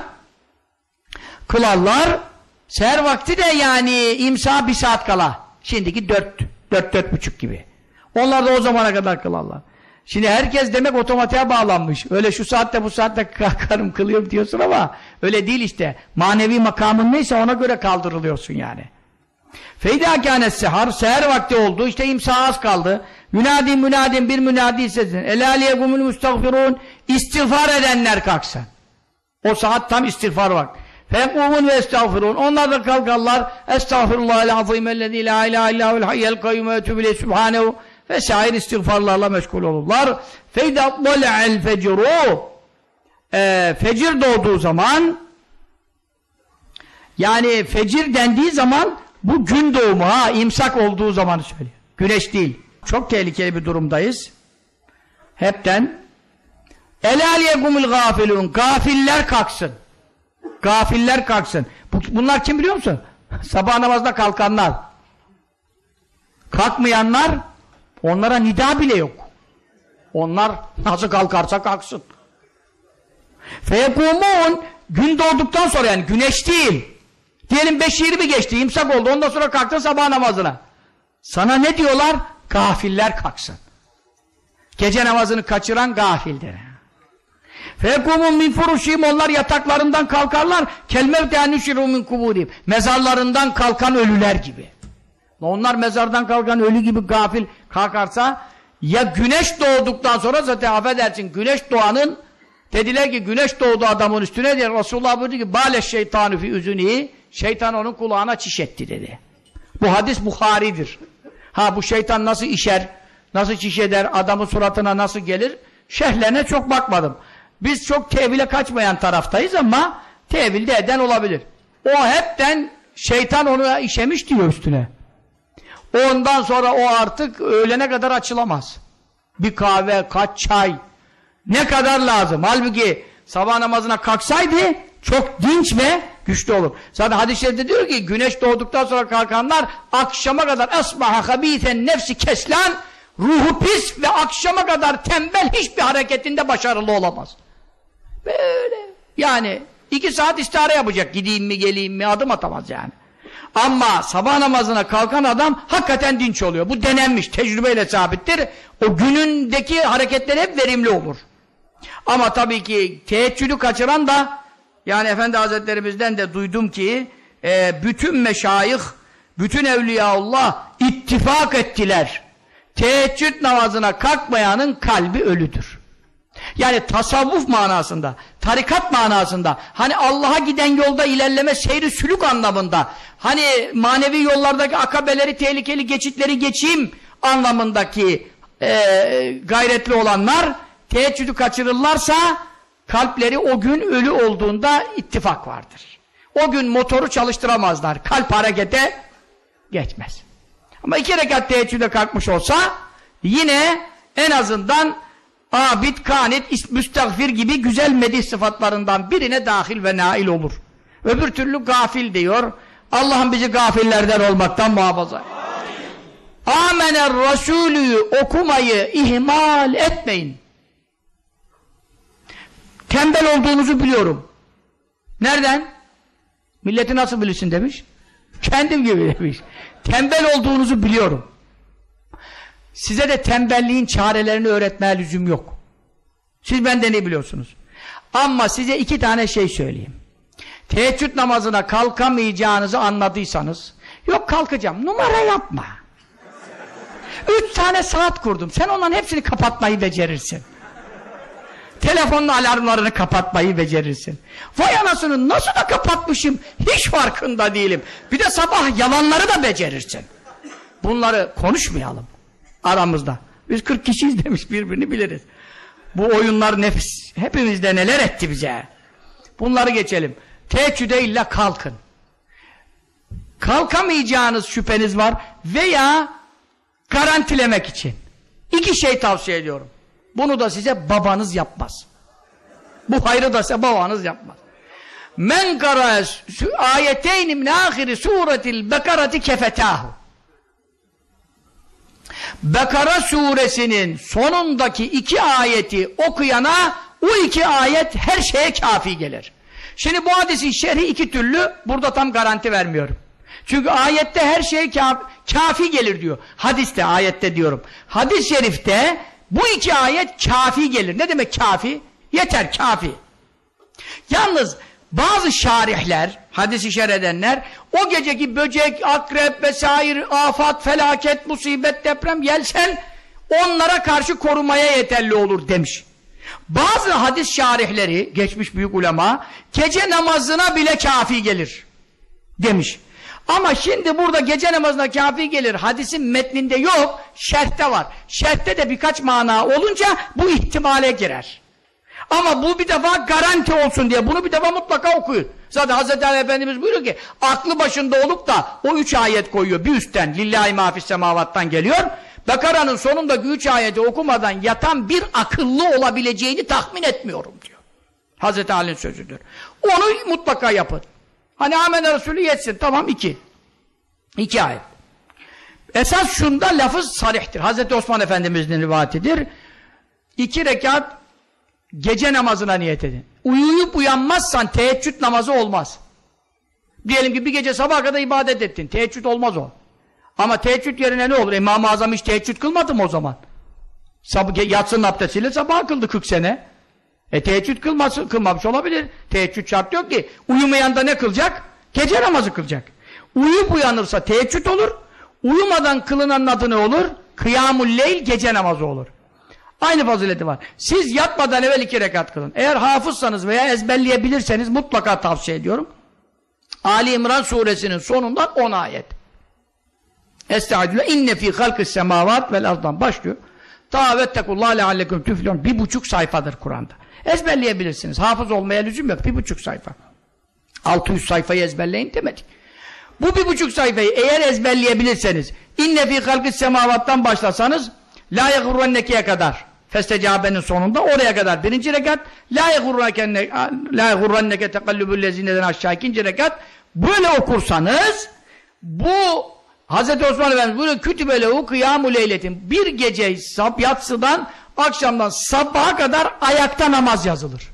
kılarlar. Seher vakti de yani imsa 1 saat kala. Şimdiki 4-4,5 gibi. Onlar da o zamana kadar kılarlar. Şimdi herkes demek otomatiğe bağlanmış. Öyle şu saatte bu saatte kalkarım kılıyorum diyorsun ama öyle değil işte. Manevi makamın neyse ona göre kaldırılıyorsun yani. Feyda kânes sehar, seher vakti oldu. İşte imsa az kaldı. Münadin münadin, bir münadi sesin. Elâ liyegumul müstagfirûn, istiğfar edenler kalksın. O saat tam istiğfar vakti. Fekûmun ve estağfirûn. Onlar da kalkarlar. Estağfirullahel azîmellezî lâ ilâhe illâhu'l hayyel kayyum ve etûbü ileyh subhânehu ve şair istiğfarlarla meşgul olurlar. Feyda ضَلَعَ الْفَجْرُ, fecir doğduğu zaman, yani fecir dendiği zaman bu gün doğumu, imsak olduğu zamanı söylüyor. Güneş değil. Çok tehlikeli bir durumdayız. Hepten elâ liyekumul gâfilûn, gafiller kalksın. Gafiller kalksın. Bunlar kim biliyor musun? Sabah namazda kalkanlar. Kalkmayanlar, onlara nida bile yok. Onlar nasıl kalkarsa kalksın. Feyekûmûn, gün doğduktan sonra, yani güneş değil. Diyelim 5:20 geçti, imsak oldu, ondan sonra kalktın sabah namazına. Sana ne diyorlar? Gafiller kalksın. Gece namazını kaçıran gafildir. Feyekûmûn min furuşîm, onlar yataklarından kalkarlar. Kelmevte nüşirû min kubûrîm, mezarlarından kalkan ölüler gibi. Onlar mezardan kalkan ölü gibi gafil kalkarsa, ya güneş doğduktan sonra, zaten affedersin, güneş doğanın, dediler ki güneş doğdu adamın üstüne diye, Resulullah buyurdu ki bâle şeytanü fî üzünî, şeytan onun kulağına çiş etti dedi. Bu hadis Buhari'dir. Bu şeytan nasıl işer, nasıl çiş eder, adamın suratına nasıl gelir, şerhlerine çok bakmadım. Biz çok tevile kaçmayan taraftayız ama tevilde eden olabilir. O hepten şeytan onu işemiş diyor üstüne. Ondan sonra o artık öğlene kadar açılamaz. Bir kahve, kaç çay, ne kadar lazım. Halbuki sabah namazına kalksaydı çok dinç ve güçlü olur. Zaten hadis-i şerifte diyor ki güneş doğduktan sonra kalkanlar akşama kadar asbaha habîsen nefsi keslan, ruhu pis ve akşama kadar tembel, hiçbir hareketinde başarılı olamaz. Böyle yani 2 saat istihare yapacak, gideyim mi geleyim mi, adım atamaz yani. Ama sabah namazına kalkan adam hakikaten dinç oluyor. Bu denenmiş, tecrübeyle sabittir. O günündeki hareketler hep verimli olur. Ama tabii ki teheccüdü kaçıran da, yani Efendi Hazretlerimizden de duydum ki bütün meşayih, bütün evliyaullah ittifak ettiler. Teheccüd namazına kalkmayanın kalbi ölüdür. Yani tasavvuf manasında, tarikat manasında, hani Allah'a giden yolda ilerleme, seyri sülük anlamında, hani manevi yollardaki akabeleri, tehlikeli geçitleri geçeyim anlamındaki gayretli olanlar, teheccüdü kaçırırlarsa kalpleri o gün ölü olduğunda ittifak vardır. O gün motoru çalıştıramazlar, kalp harekete geçmez. Ama 2 rekat teheccüde kalkmış olsa yine en azından abid, kanit, müstagfir gibi güzel medih sıfatlarından birine dahil ve nail olur. Öbür türlü gafil diyor. Allah'ım bizi gafillerden olmaktan muhafaza. Amener Resulü okumayı ihmal etmeyin. Tembel olduğunuzu biliyorum. Nereden? Milleti nasıl bilirsin demiş. Kendim gibi demiş. Tembel olduğunuzu biliyorum. Size de tembelliğin çarelerini öğretmeye lüzum yok. Siz benden iyi biliyorsunuz. Ama size 2 tane şey söyleyeyim. Teheccüd namazına kalkamayacağınızı anladıysanız, yok kalkacağım, numara yapma. 3 tane saat kurdum, sen onların hepsini kapatmayı becerirsin. Telefonun alarmlarını kapatmayı becerirsin. Vay anasını, nasıl da kapatmışım, hiç farkında değilim. Bir de sabah yalanları da becerirsin. Bunları konuşmayalım aramızda. Biz 40 kişiyiz demiş, birbirini biliriz. Bu oyunlar nefis, hepimizde neler etti bize. Bunları geçelim. Teheccüde illa kalkın. Kalkamayacağınız şüpheniz var veya garantilemek için 2 şey tavsiye ediyorum. Bunu da size babanız yapmaz. Bu hayrı da size babanız yapmaz. Men kara ayeteyni min ahiri suretil bekarati kefetahu. Bekara suresinin sonundaki 2 ayeti okuyana o 2 ayet her şeye kafi gelir. Şimdi bu hadisin şerhi 2 türlü, burada tam garanti vermiyorum. Çünkü ayette her şeye kafi gelir diyor. Hadiste, ayette diyorum. Hadis-i şerifte bu 2 ayet kafi gelir. Ne demek kafi? Yeter, kafi. Yalnız bazı şarihler, hadisi şerh edenler, o geceki böcek, akrep vesaire, afat, felaket, musibet, deprem gelsel onlara karşı korumaya yeterli olur demiş. Bazı hadis şarihleri, geçmiş büyük ulema, gece namazına bile kafi gelir demiş. Ama şimdi burada gece namazına kafi gelir, hadisin metninde yok, şerhte var. Şerhte de birkaç mana olunca bu ihtimale girer. Ama bu bir defa garanti olsun diye bunu bir defa mutlaka okuyun. Zaten Hz. Ali Efendimiz buyuruyor ki aklı başında olup da o 3 ayet koyuyor bir üstten. Lillahi mâfis semavattan geliyor. Bekara'nın sonundaki 3 ayeti okumadan yatan bir akıllı olabileceğini tahmin etmiyorum diyor. Hz. Ali'nin sözüdür. Onu mutlaka yapın. Hani Âmene Resulü yetsin. Tamam 2. 2 ayet. Esas şunda lafız sarihtir. Hz. Osman Efendimiz'in rivayetidir. 2 rekat gece namazına niyet edin. Uyuyup uyanmazsan teheccüd namazı olmaz. Diyelim ki bir gece sabaha kadar ibadet ettin. Teheccüd olmaz o. Ama teheccüd yerine ne olur? İmam-ı Azam hiç teheccüd kılmadı mı o zaman? Yatsının abdestiyle sabaha kıldı 40 sene. Teheccüd kılmamış olabilir. Teheccüd şart yok ki. Uyumayan da ne kılacak? Gece namazı kılacak. Uyuyup uyanırsa teheccüd olur. Uyumadan kılınan adı ne olur? Kıyamul leyl gece namazı olur. Aynı fazileti var. Siz yatmadan evvel 2 rekat kılın. Eğer hafızsanız veya ezberleyebilirseniz mutlaka tavsiye ediyorum. Ali İmran suresinin sonundan 10 ayet. Estağfirullah. İnne fî halkis semâvât vel ardan başlıyor. Tâvettekûllâh lealleküm tüflûn. 1,5 sayfadır Kur'an'da. Ezberleyebilirsiniz. Hafız olmaya lüzum yok. 1,5 sayfa. 600 sayfayı ezberleyin demedik. Bu 1,5 sayfayı eğer ezberleyebilirseniz inne fî halkis semâvattan başlasanız la yegurrenneke'ye kadar festecabenin sonunda oraya kadar 1. rekat la yegurrenneke tekallübüllezîneden aşağı 2. rekat böyle okursanız bu Hz. Osman Efendimiz böyle kütübelehu kıyâmul leyletin bir gece yatsıdan akşamdan sabaha kadar ayakta namaz yazılır.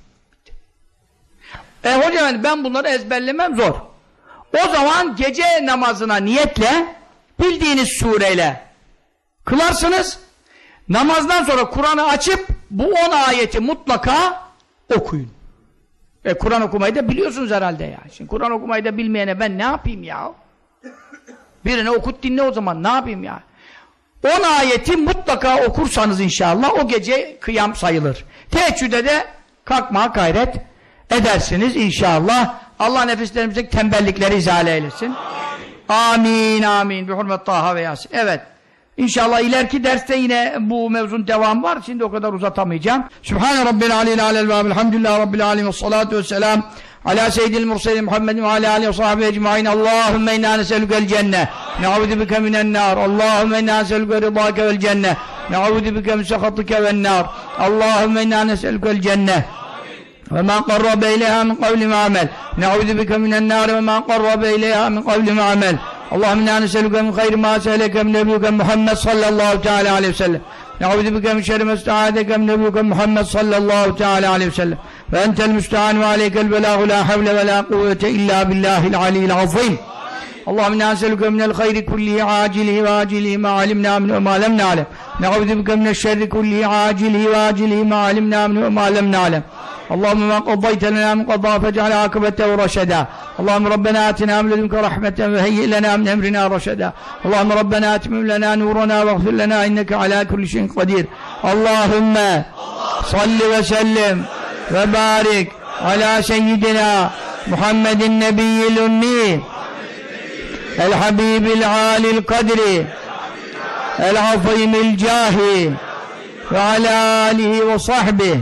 Hocam ben bunları ezberlemem zor. O zaman gece namazına niyetle bildiğiniz sureyle kılarsınız. Namazdan sonra Kur'an'ı açıp bu 10 ayeti mutlaka okuyun. Kur'an okumayı da biliyorsunuz herhalde ya. Şimdi Kur'an okumayı da bilmeyene ben ne yapayım ya? Birine okut dinle o zaman ne yapayım ya? 10 ayeti mutlaka okursanız inşallah o gece kıyam sayılır. Teheccüde de kalkmaya gayret edersiniz inşallah. Allah nefislerimizdeki tembellikleri izale eylesin. Amin amin. Bi hurmet Taha ve Yasin. Evet. İnşallah ileriki derste yine bu mevzunun devamı var. Şimdi o kadar uzatamayacağım. Sübhane Rabbil aleyhi alel ve elhamdülillahi Rabbil alemin ve salatu vesselam ala seyyidil murselin Muhammedin ve ala alihi ve sahbihi ecmaîn. Allahümme inna neselükel cenne ne'ûzu bike minen nâr. Allahümme inna neselüke rıdâke vel cenne ne'ûzu bike min sehatike ven nâr. Allahümme inna neselükel cenne ve ma qarrabe ileyha min kavli ve amel. Ne'ûzu bike minen nâr ve ma qarrabe ileyha min kavli ve amel. Allahümme inna neselüke min hayri ma seheleke min nebiyüke Muhammed sallallahu teala aleyhi ve sellem. Ne'ûzu bike min şerri mesta'adeke min nebiyüke Muhammed sallallahu teala aleyhi ve sellem. Ve entel müsta'an ve aleykel belâhu la havle ve la kuvvete illa billahil aliyyil azîm. Allahümme inna neselüke minel hayri kullihi acilihi ve acilihi ma alimna minhu ve ma lem na'lem. Ne'ûzu bike mineşşerri kullihi acilihi ve acilihi ma alimna minhu ve ma lem na'lem. Allahümme men qaddayte lena min qadâ fec'al âkıbete ve reşedâ. Allahümme Rabbena atina min ledunke rahmeten ve heyyi lena min emrina reşedâ. Allahümme Rabbena atmim lena nurana ve gfir lena inneke alâ kulli şeyin kadir. Allahümme salli ve sellim ve barik alâ seyyidina Muhammedin nebiyyil ümmi el habibil âlil kadri el azîmil câhi ve alâ âlihi ve sahbihi.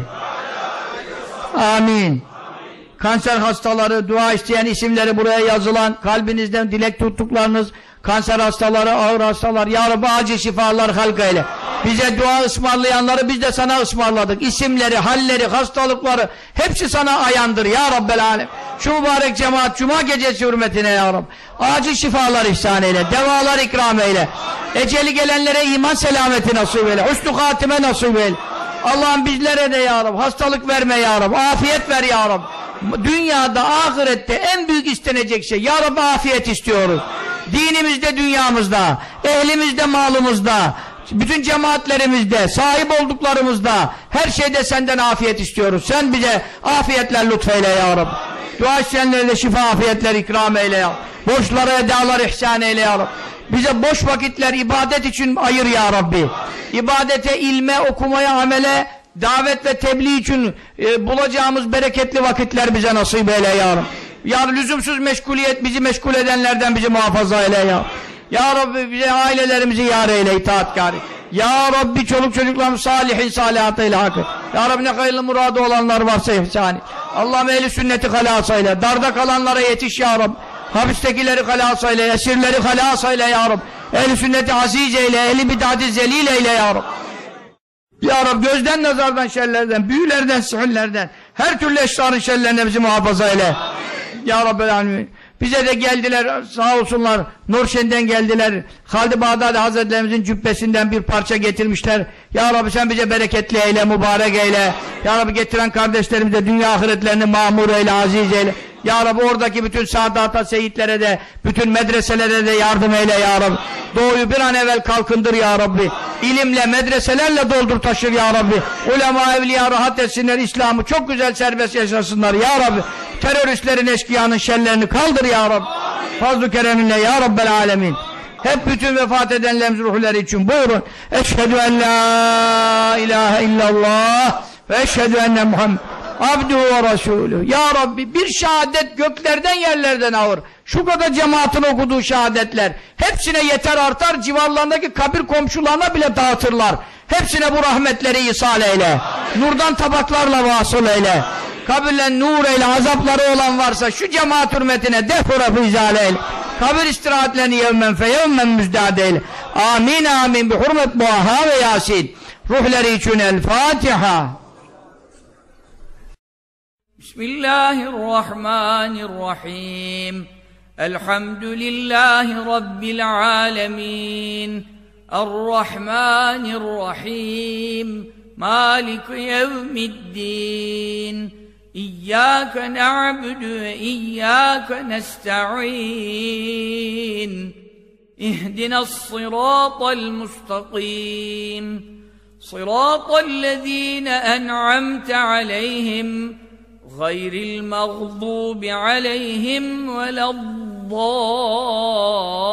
Amin. Kanser hastaları, dua isteyen isimleri buraya yazılan, kalbinizden dilek tuttuklarınız, kanser hastaları, ağır hastalar, Ya Rabbi acil şifalar halk eyle. Bize dua ısmarlayanları biz de sana ısmarladık. İsimleri, halleri, hastalıkları hepsi sana ayandır Ya Rabbel Alem. Şu mübarek cemaat Cuma gecesi hürmetine Ya Rabbi. Acil şifalar ihsan eyle, devalar ikram eyle. Eceli gelenlere iman selameti nasip eyle, hüsnü hatime nasip eyle. Allah'ım bizlere de Ya Rabbi hastalık verme Ya Rabbi, afiyet ver Ya Rabbi. Dünyada, ahirette en büyük istenecek şey Ya Rabbi afiyet istiyoruz. Dinimizde, dünyamızda, ehlimizde, malımızda, bütün cemaatlerimizde, sahip olduklarımızda, her şeyde senden afiyet istiyoruz. Sen bize afiyetler lütfeyle Ya Rabbi. Dua isteyenlere de şifa afiyetler ikram eyle Ya Rabbi. Borçlara edalar ihsan eyle Ya Rabbi. Bize boş vakitler ibadet için ayır Ya Rabbi. İbadete, ilme, okumaya, amele, davet ve tebliğ için bulacağımız bereketli vakitler bize nasip eyle Ya Rabbi. Ya lüzumsuz meşguliyet bizi meşgul edenlerden bizi muhafaza eyle Ya. Ya Rabbi bize ailelerimizi yar eyle, itaatkar. Ya Rabbi çoluk çocuklarımız salihin salihatıyla hak et. Ya Rabbi ne hayırlı muradı olanlar varsa ihsani. Allah'ım ehli sünneti halas eyle. Darda kalanlara yetiş ya Rabbi. Hapistekileri halas eyle. Esirleri halas eyle ya Rabbi. Ehli sünneti aziz eyle. Ehli bid'ati zelil eyle ya Rabbi. Ya Rabbi gözden nazardan şerlerden, büyülerden, sihirlerden, her türlü eşrarın şerlerine bizi muhafaza eyle. Ya Rabbi alemin. Bize de geldiler sağ olsunlar. Nurşen'den geldiler. Halid-i Bağdadi Hazretlerimizin cübbesinden bir parça getirmişler. Ya Rabbi sen bize bereketli eyle, mübarek eyle. Ya Rabbi getiren kardeşlerimize dünya ahiretlerini mamur eyle, aziz eyle. Ya Rabbi oradaki bütün saadata, seyitlere de, bütün medreselere de yardım eyle ya Rabbi. Doğuyu bir an evvel kalkındır ya Rabbi. İlimle, medreselerle doldur taşır ya Rabbi. Ulema, evliya rahat etsinler, İslam'ı çok güzel serbest yaşasınlar ya Rabbi. Teröristlerin, eşkıyanın şerlerini kaldır ya Rabbi. Fazl-ı kereminle ya Rabbel alemin. Hep bütün vefat edenlerimizin ruhları için buyurun. Eşhedü en la ilahe illallah ve eşhedü enne Muhammed abdühü ve resulü. Ya Rabbi bir şehadet göklerden yerlerden ağır. Şu kadar cemaatin okuduğu şehadetler hepsine yeter artar, civarlarındaki kabir komşularına bile dağıtırlar. Hepsine bu rahmetleri ihsal eyle. Nurdan tabaklarla vasıl eyle. Kabirle nur eyle. Azapları olan varsa şu cemaat hürmetine defura fizale eyle. Kabir istirahatlerini yevmen fe yevmen müzdade eyle. Amin amin bi hurmet Muaha ve Yasin. Ruhları için el Fatiha. Bismillahirrahmanirrahim. Elhamdülillahi Rabbil alemin. Errahmanirrahim. Maliki yevmiddin. İyyâke na'budu ve iyyâke nesta'in. İhdinas-sirâtal mustakîm. Sirâtallezîne en'amte aleyhim. Gayril mağdûbi aleyhim veleddâllîn.